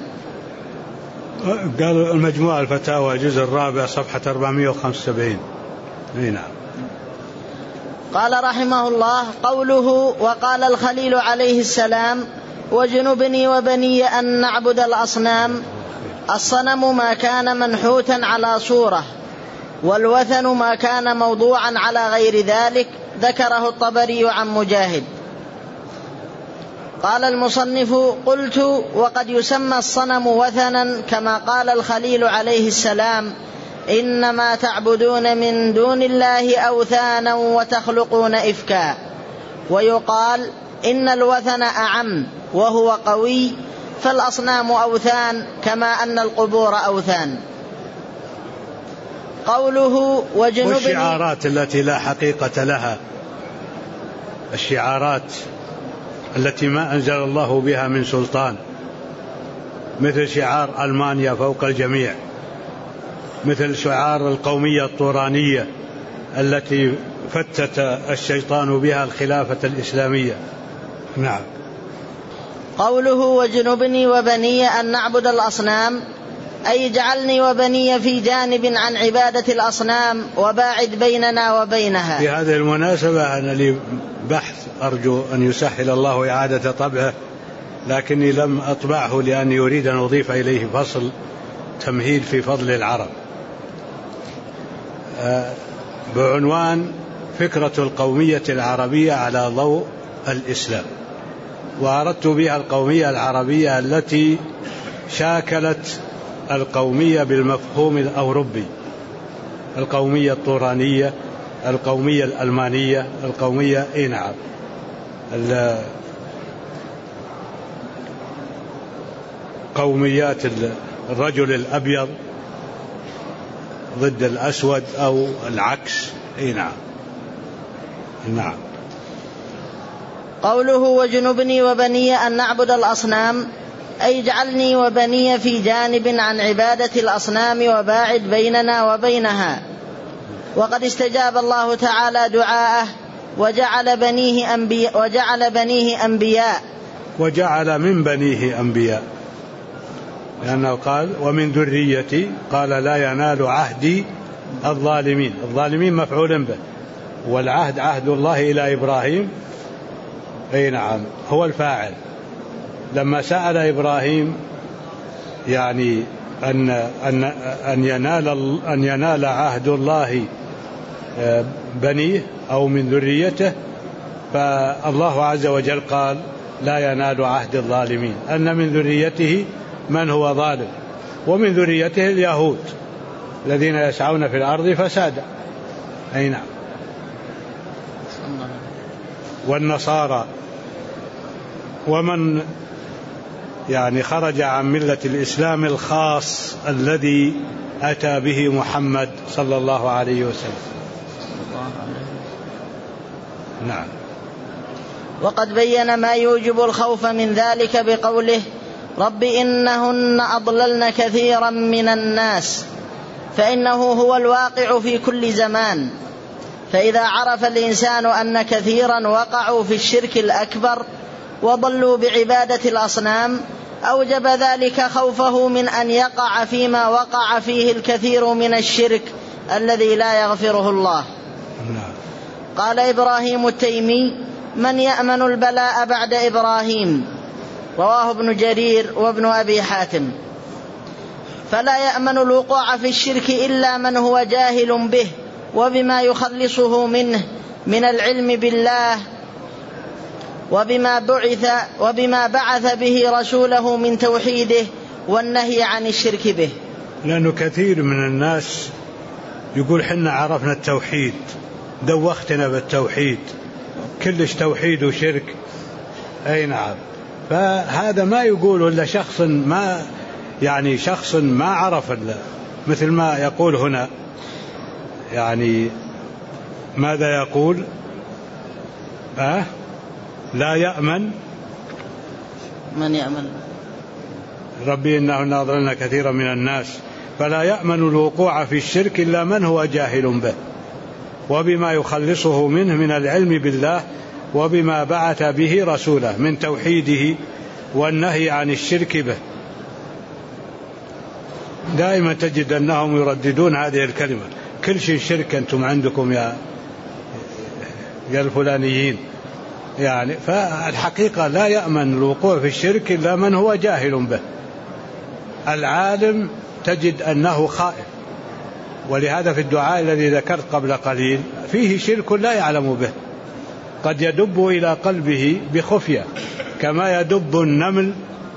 قال المجموعة الفتاوى الجزء الرابع صفحة 475. نعم. قال رحمه الله: قوله وقال الخليل عليه السلام: وجنبني وبني أن نعبد الأصنام. الصنم ما كان منحوتا على صورة، والوثن ما كان موضوعا على غير ذلك. ذكره الطبري عن مجاهد. قال المصنف: قلت: وقد يسمى الصنم وثنا كما قال الخليل عليه السلام: إنما تعبدون من دون الله أوثانا وتخلقون إفكا. ويقال إن الوثن أعم وهو قوي، فالأصنام أوثان كما أن القبور أوثان. قوله وجنبني، والشعارات التي لا حقيقة لها، الشعارات التي ما أنزل الله بها من سلطان، مثل شعار ألمانيا فوق الجميع، مثل شعار القومية الطورانية التي فتت الشيطان بها الخلافة الإسلامية. نعم. قوله وجنبني وبني أن نعبد الأصنام، أي اجعلني وبني في جانب عن عبادة الأصنام وباعد بيننا وبينها. في هذه المناسبة أنا لي بحث أرجو أن يسهل الله إعادة طبعه، لكني لم أطبعه لأني أريد أن أضيف إليه فصل تمهيد في فضل العرب بعنوان فكرة القومية العربية على ضوء الإسلام. وأردت بها القومية العربية التي شاكلت القومية بالمفهوم الأوروبي، القومية الطورانية، القومية الألمانية، القومية نعم قوميات الرجل الأبيض ضد الأسود أو العكس. نعم. نعم. قوله وجنبني وبني أن نعبد الأصنام، أي اجعلني وبني في جانب عن عبادة الأصنام وباعد بيننا وبينها. وقد استجاب الله تعالى دعاءه وجعل بنيه أنبياء وجعل من بنيه أنبياء، لأنه قال ومن ذريتي، قال لا ينال عهدي الظالمين. الظالمين مفعول به، والعهد عهد الله إلى إبراهيم أي نعم هو الفاعل. لما سأل إبراهيم يعني أن ينال عهد الله بنيه أو من ذريته، فالله عز وجل قال لا ينال عهد الظالمين، أن من ذريته من هو ظالم، ومن ذريته اليهود الذين يسعون في الأرض فسادا. أي نعم. والنصارى ومن يعني خرج عن ملة الإسلام الخاص الذي أتى به محمد صلى الله عليه وسلم. نعم. وقد بين ما يوجب الخوف من ذلك بقوله رب إنهن أضللن كثيرا من الناس، فإنه هو الواقع في كل زمان. فإذا عرف الإنسان أن كثيرا وقعوا في الشرك الأكبر وضلوا بعبادة الأصنام، أوجب ذلك خوفه من أن يقع فيما وقع فيه الكثير من الشرك الذي لا يغفره الله. قال إبراهيم التيمي من يأمن البلاء بعد إبراهيم؟ رواه ابن جرير وابن أبي حاتم. فلا يأمن الوقوع في الشرك إلا من هو جاهل به وبما يخلصه منه من العلم بالله وبما بعث به رسوله من توحيده والنهي عن الشرك به. لأنه كثير من الناس يقول حنا عرفنا التوحيد، دوختنا بالتوحيد، كلش توحيد وشرك. أي نعم. فهذا ما يقول إلا شخص ما عرف الله، مثل ما يقول هنا يعني ماذا يقول؟ لا يأمن من يأمن ربي إنهن أضللن كثيرا من الناس، فلا يأمن الوقوع في الشرك إلا من هو جاهل به وبما يخلصه منه من العلم بالله وبما بعث به رسوله من توحيده والنهي عن الشرك به. دائما تجد أنهم يرددون هذه الكلمة، كل شيء شرك أنتم عندكم يا الفلانيين يعني. فالحقيقة لا يأمن الوقوع في الشرك إلا من هو جاهل به. العالم تجد أنه خائف، ولهذا في الدعاء الذي ذكرت قبل قليل فيه شرك لا يعلم به، قد يدب إلى قلبه بخفية كما يدب النمل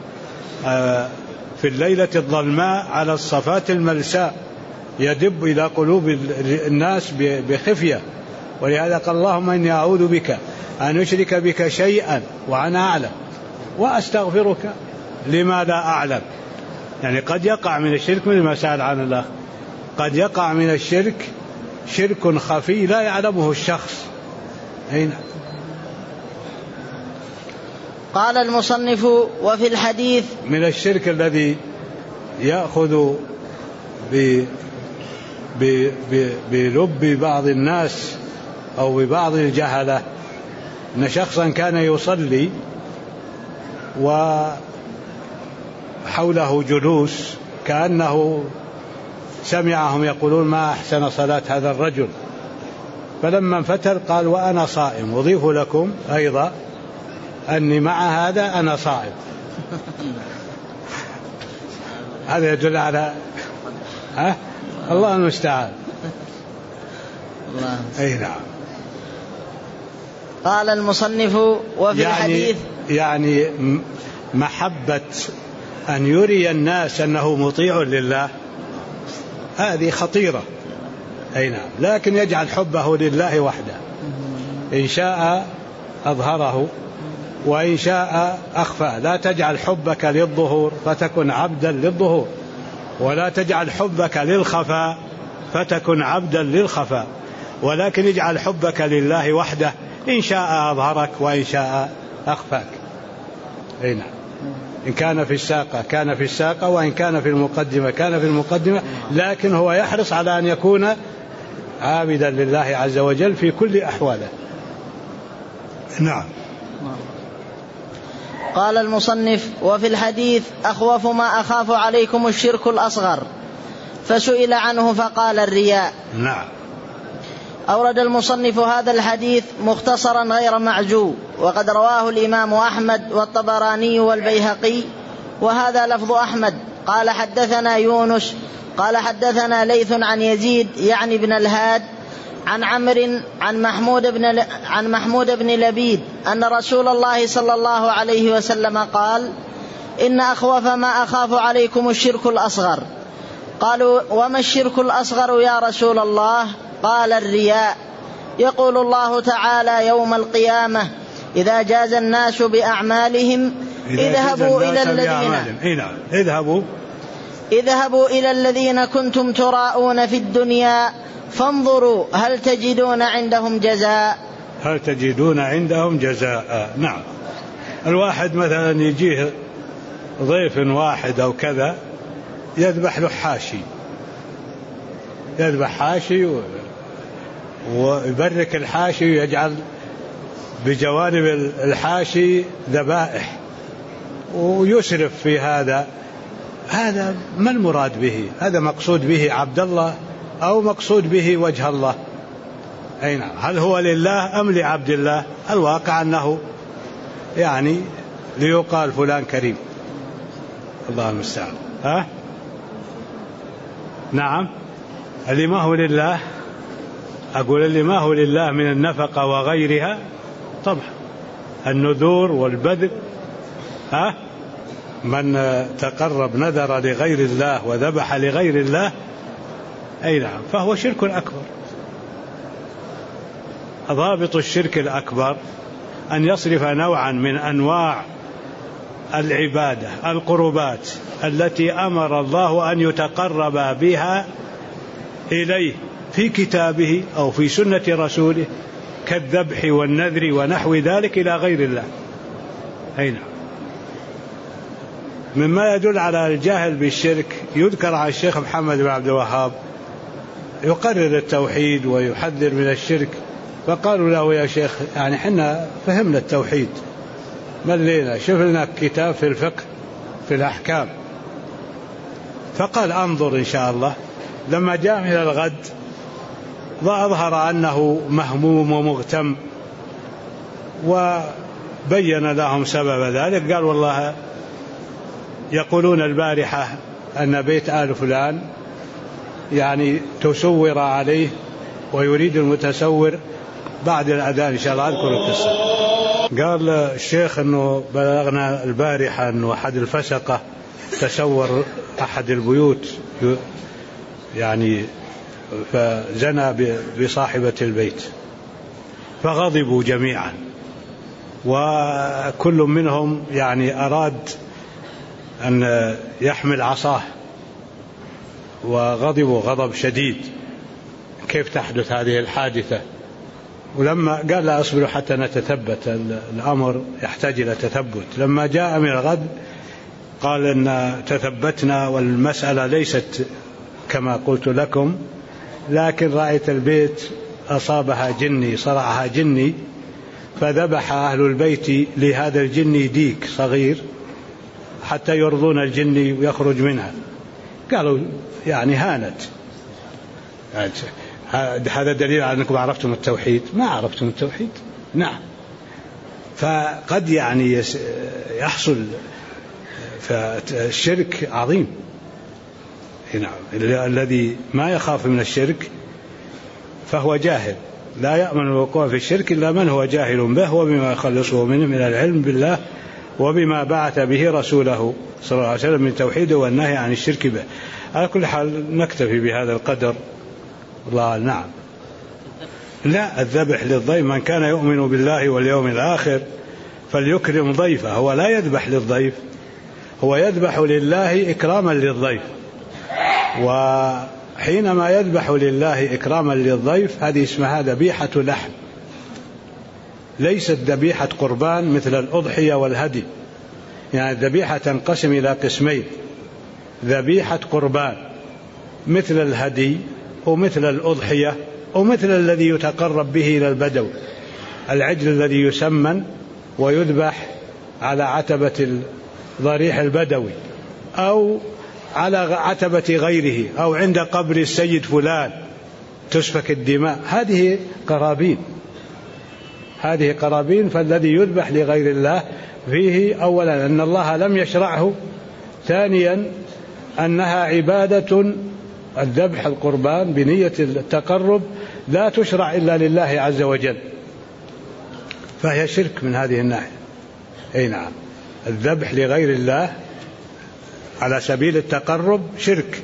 في الليلة الظلماء على الصفات الملساء، يدب إلى قلوب الناس بخفية. ولهذا قال اللهم إني أعوذ بك أن أشرك بك شيئا وأنا أعلم وأستغفرك لما لا أعلم. يعني قد يقع من الشرك مثل ما سأل عن الله، قد يقع من الشرك شرك خفي لا يعلمه الشخص. أين؟ قال المصنف وفي الحديث من الشرك الذي يأخذ بلب بعض الناس أو ببعض الجهلة، أن شخصا كان يصلي وحوله جلوس كأنه سمعهم يقولون ما أحسن صلاة هذا الرجل، فلما انفتر قال وأنا صائم، أضيف لكم أيضا أني مع هذا أنا صائم. هذا يدل على الله المستعان. الله. أي نعم. قال المصنف وفي الحديث يعني محبة أن يري الناس أنه مطيع لله هذه خطيرة. أي نعم. لكن يجعل حبه لله وحده، إن شاء أظهره وإن شاء أخفى. لا تجعل حبك للظهور فتكن عبدا للظهور، ولا تجعل حبك للخفاء فتكن عبدا للخفاء، ولكن اجعل حبك لله وحده، إن شاء أظهرك وإن شاء أخفاك. أي نعم. إن كان في الساقة كان في الساقة، وإن كان في المقدمة كان في المقدمة، لكن هو يحرص على أن يكون عابدا لله عز وجل في كل أحواله. نعم. قال المصنف: وفي الحديث: أخوف ما أخاف عليكم الشرك الأصغر، فسئل عنه فقال: الرياء. نعم. أورد المصنف هذا الحديث مختصرا غير معجو، وقد رواه الإمام أحمد والطبراني والبيهقي، وهذا لفظ أحمد. قال: حدثنا يونس قال: حدثنا ليث عن يزيد يعني بن الهاد عن عمرو عن محمود بن لبيد أن رسول الله صلى الله عليه وسلم قال: إن أخوف ما أخاف عليكم الشرك الأصغر. قالوا: وما الشرك الأصغر يا رسول الله؟ قال: الرياء. يقول الله تعالى يوم القيامة: إذا جاز الناس بأعمالهم اذهبوا إلى الذين كنتم تراءون في الدنيا فانظروا هل تجدون عندهم جزاء. نعم. الواحد مثلا يجيه ضيف واحد أو كذا يذبح له حاشي ويبرك الحاشي ويجعل بجوانب الحاشي ذبائح ويسرف في هذا ما المراد به؟ هذا مقصود به عبد الله أو مقصود به وجه الله؟ أي نعم. هل هو لله أم لعبد الله؟ الواقع أنه يعني ليقال فلان كريم، الله المستعان. نعم. اللي ما هو لله، أقول اللي ما هو لله من النفقة وغيرها طبعا النذور والبذل. من تقرب نذر لغير الله وذبح لغير الله، أي نعم، فهو شرك أكبر. ضابط الشرك الأكبر أن يصرف نوعا من أنواع العبادة القربات التي أمر الله أن يتقرب بها إليه في كتابه أو في سنة رسوله كالذبح والنذر ونحو ذلك إلى غير الله. أي نعم. مما يدل على الجاهل بالشرك يذكر عن الشيخ محمد بن عبد الوهاب يقرر التوحيد ويحذر من الشرك، فقالوا له: يا شيخ يعني حنا فهمنا التوحيد، ملينا، شوف لنا كتاب في الفقه في الأحكام. فقال: أنظر إن شاء الله. لما جاء من الغد وأظهر أنه مهموم ومغتم وبين لهم سبب ذلك. قال: والله يقولون البارحة أن بيت آل فلان يعني تسور عليه ويريد المتسور بعد الأذان إن شاء الله أذكر القصة. قال الشيخ أنه بلغنا البارحة أنه أحد الفسقة تسور أحد البيوت يعني فزنى بصاحبة البيت، فغضبوا جميعا، وكل منهم يعني أراد أن يحمل عصاه، وغضبوا غضب شديد كيف تحدث هذه الحادثة. ولما قال: لا أصبر حتى نتثبت، الأمر يحتاج إلى تثبت. لما جاء من الغد قال: إن تثبتنا والمسألة ليست كما قلت لكم، لكن رأيت البيت أصابها جني، صرعها جني، فذبح أهل البيت لهذا الجني ديك صغير حتى يرضون الجني ويخرج منها. قالوا يعني هانت. هذا دليل على أنكم عرفتم التوحيد. ما عرفتم التوحيد. نعم. فقد يعني يحصل فالشرك عظيم. نعم. الذي ما يخاف من الشرك فهو جاهل، لا يأمن الوقوع في الشرك إلا من هو جاهل به وبما يخلصه منه من العلم بالله وبما بعث به رسوله صلى الله عليه وسلم من توحيده والنهي عن الشرك به. على كل حال نكتفي بهذا القدر. الله. نعم. لا، الذبح للضيف من كان يؤمن بالله واليوم الآخر فليكرم ضيفه. هو لا يذبح للضيف، هو يذبح لله إكراما للضيف. وحينما يذبح لله إكراما للضيف هذه اسمها ذبيحة لحم، ليست ذبيحة قربان مثل الأضحية والهدي. يعني الذبيحة تنقسم إلى قسمين: ذبيحة قربان مثل الهدي ومثل الأضحية ومثل الذي يتقرب به إلى البدو، العجل الذي يسمن ويذبح على عتبة ضريح البدوي أو على عتبة غيره أو عند قبر السيد فلان تسفك الدماء. هذه قرابين. فالذي يذبح لغير الله فيه أولا أن الله لم يشرعه، ثانيا أنها عبادة، الذبح القربان بنية التقرب لا تشرع إلا لله عز وجل، فهي شرك من هذه الناحية. أي نعم، الذبح لغير الله على سبيل التقرب شرك.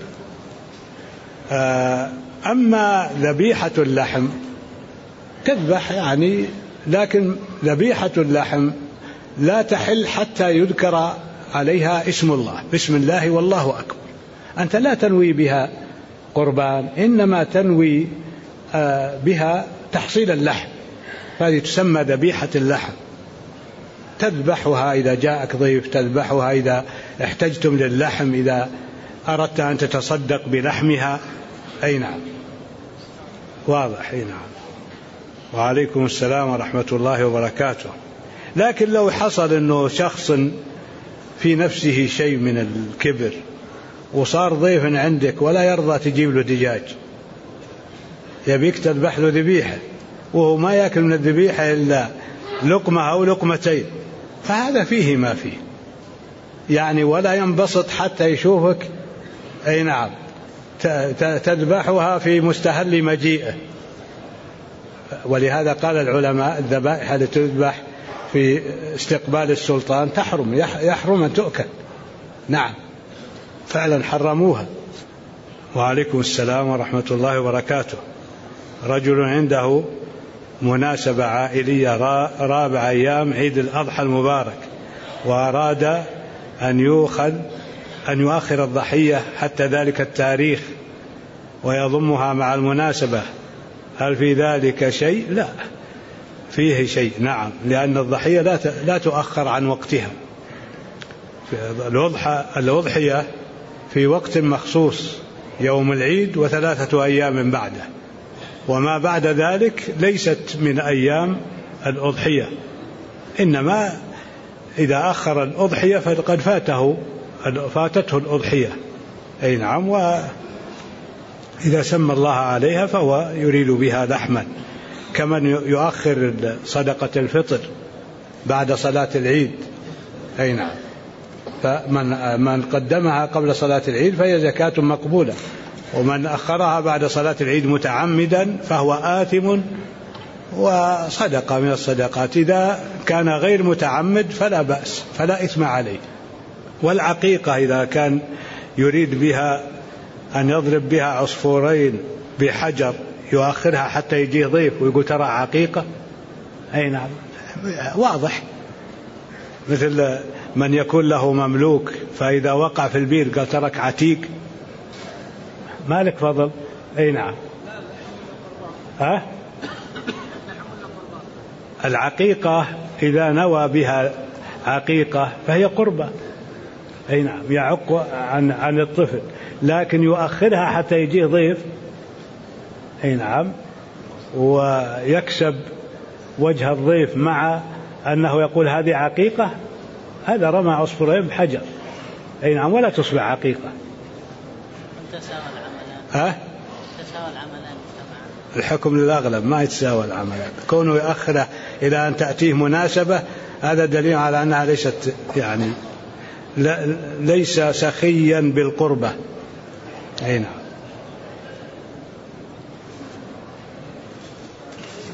أما ذبيحة اللحم تذبح يعني، لكن ذبيحة اللحم لا تحل حتى يذكر عليها اسم الله، بسم الله والله أكبر. أنت لا تنوي بها قربان، إنما تنوي بها تحصيل اللحم، هذه تسمى ذبيحة اللحم. تذبحها إذا جاءك ضيف، تذبحها إذا احتجتم للحم، إذا أردت أن تتصدق بلحمها. أي نعم، واضح. أي نعم. وعليكم السلام ورحمة الله وبركاته. لكن لو حصل أنه شخص في نفسه شيء من الكبر وصار ضيف عندك ولا يرضى تجيب له دجاج، يبيك تذبح له ذبيحة وهو ما يأكل من الذبيحة إلا لقمة أو لقمتين، فهذا فيه ما فيه يعني، ولا ينبسط حتى يشوفك. أي نعم، تذبحها في مستهل مجيئه. ولهذا قال العلماء الذبائح التي تذبح في استقبال السلطان تحرم، يحرم أن تؤكل. نعم، فعلا حرموها. وعليكم السلام ورحمة الله وبركاته. رجل عنده مناسبة عائلية رابع أيام عيد الأضحى المبارك، وأراد أن يؤخر الضحية حتى ذلك التاريخ ويضمها مع المناسبة، هل في ذلك شيء؟ لا، فيه شيء. نعم، لأن الضحية لا تؤخر عن وقتها. الأضحية في وقت مخصوص، يوم العيد و3 أيام بعده، وما بعد ذلك ليست من أيام الأضحية، إنما إذا أخر الأضحية فقد فاتته الأضحية. أي نعم. وإذا سمى الله عليها فهو يريد بها لحما، كمن يؤخر صدقة الفطر بعد صلاة العيد. أي نعم، فمن قدمها قبل صلاة العيد فهي زكاة مقبولة، ومن أخرها بعد صلاة العيد متعمدا فهو آثم، وصدقة من الصدقات. إذا كان غير متعمد فلا بأس، فلا إثم عليه. والعقيقة إذا كان يريد بها أن يضرب بها عصفورين بحجر يؤخرها حتى يجيه ضيف ويقول ترى عقيقة. أي نعم، واضح. مثل من يكون له مملوك فإذا وقع في البير قال ترك عتيق، مالك فضل. أي نعم. العقيقة إذا نوى بها عقيقة فهي قربة. أي نعم، يعق عن الطفل، لكن يؤخرها حتى يجيه ضيف. أي نعم، ويكسب وجه الضيف مع أنه يقول هذه عقيقة، هذا رمى عصفورين بحجر. أي نعم، ولا تصبح عقيقة. تساوى العملان. تساوى العملان. الحكم للأغلب ما يتساوى العملان، كونه يؤخره إلى أن تأتيه مناسبة هذا دليل على أنها ليست يعني ليس سخيا بالقربة. أي نعم.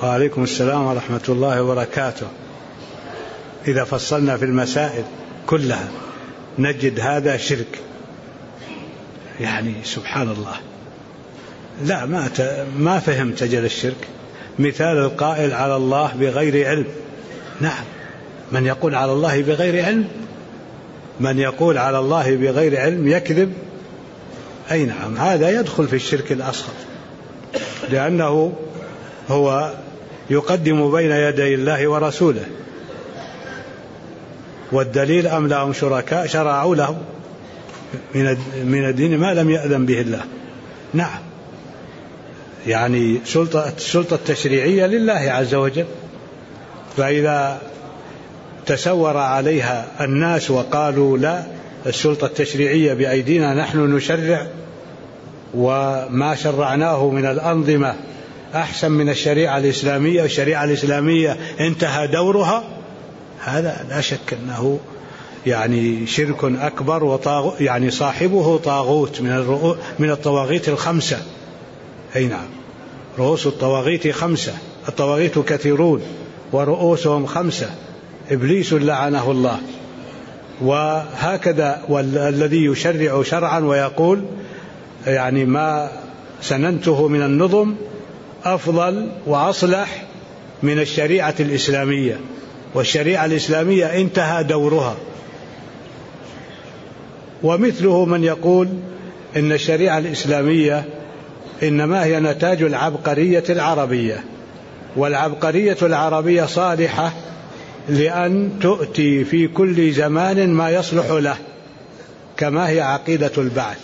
وعليكم السلام ورحمة الله وبركاته. إذا فصلنا في المسائل كلها نجد هذا شرك، يعني سبحان الله. لا ما فهمت أجل الشرك. مثال القائل على الله بغير علم، نعم، من يقول على الله بغير علم، من يقول على الله بغير علم يكذب، أي نعم، هذا يدخل في الشرك الأصغر، لأنه هو يقدم بين يدي الله ورسوله، والدليل أم لهم شركاء شرعوا له من الدين ما لم يأذن به الله. نعم، يعني السلطة التشريعية لله عز وجل، فإذا تسور عليها الناس وقالوا لا، السلطة التشريعية بأيدينا نحن نشرع، وما شرعناه من الأنظمة أحسن من الشريعة الإسلامية، والشريعة الإسلامية انتهى دورها، هذا لا شك أنه يعني شرك أكبر، يعني صاحبه طاغوت من الطواغيت الخمسة. أي نعم، رؤوس الطواغيت خمسة، الطواغيت كثيرون ورؤوسهم خمسة، إبليس لعنه الله. وهكذا، والذي يشرع شرعا ويقول يعني ما سننته من النظم أفضل وأصلح من الشريعة الإسلامية، والشريعة الإسلامية انتهى دورها. ومثله من يقول إن الشريعة الإسلامية إنما هي نتاج العبقرية العربية، والعبقرية العربية صالحة لأن تؤتي في كل زمان ما يصلح له، كما هي عقيدة البعث.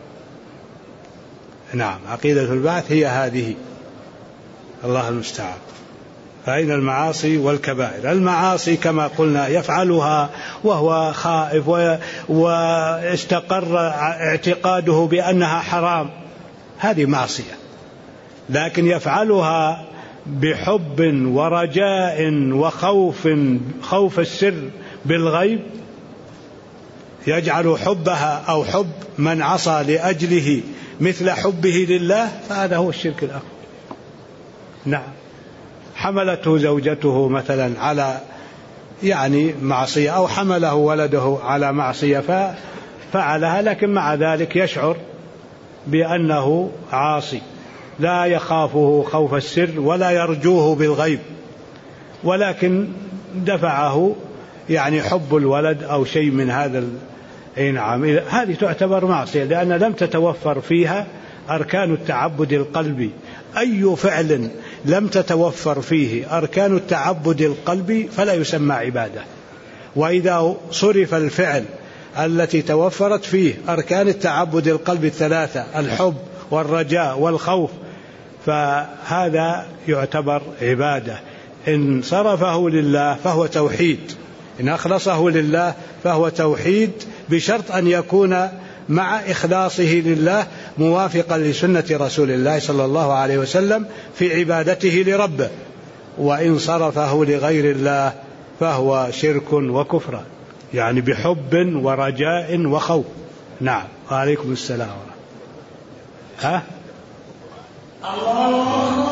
نعم، عقيدة البعث هي هذه، الله المستعان. فأين المعاصي والكبائر؟ المعاصي كما قلنا يفعلها وهو خائف واستقر اعتقاده بأنها حرام، هذه معصية، لكن يفعلها بحب ورجاء وخوف، خوف السر بالغيب، يجعل حبها أو حب من عصى لأجله مثل حبه لله، فهذا هو الشرك الأكبر. نعم، حملته زوجته مثلا على يعني معصية، أو حمله ولده على معصية ففعلها، لكن مع ذلك يشعر بأنه عاصي، لا يخافه خوف السر ولا يرجوه بالغيب، ولكن دفعه يعني حب الولد أو شيء من هذا. نعم، هذه تعتبر معصية، لأن لم تتوفر فيها أركان التعبد القلبي. أي فعل لم تتوفر فيه أركان التعبد القلبي فلا يسمى عبادة. وإذا صرف الفعل التي توفرت فيه أركان التعبد القلب الثلاثة، الحب والرجاء والخوف، فهذا يعتبر عبادة. إن صرفه لله فهو توحيد، إن أخلصه لله فهو توحيد، بشرط أن يكون مع إخلاصه لله موافقا لسنة رسول الله صلى الله عليه وسلم في عبادته لربه. وإن صرفه لغير الله فهو شرك وكفر، يعني بحب ورجاء وخوف. نعم، وعليكم السلام. ها؟ الله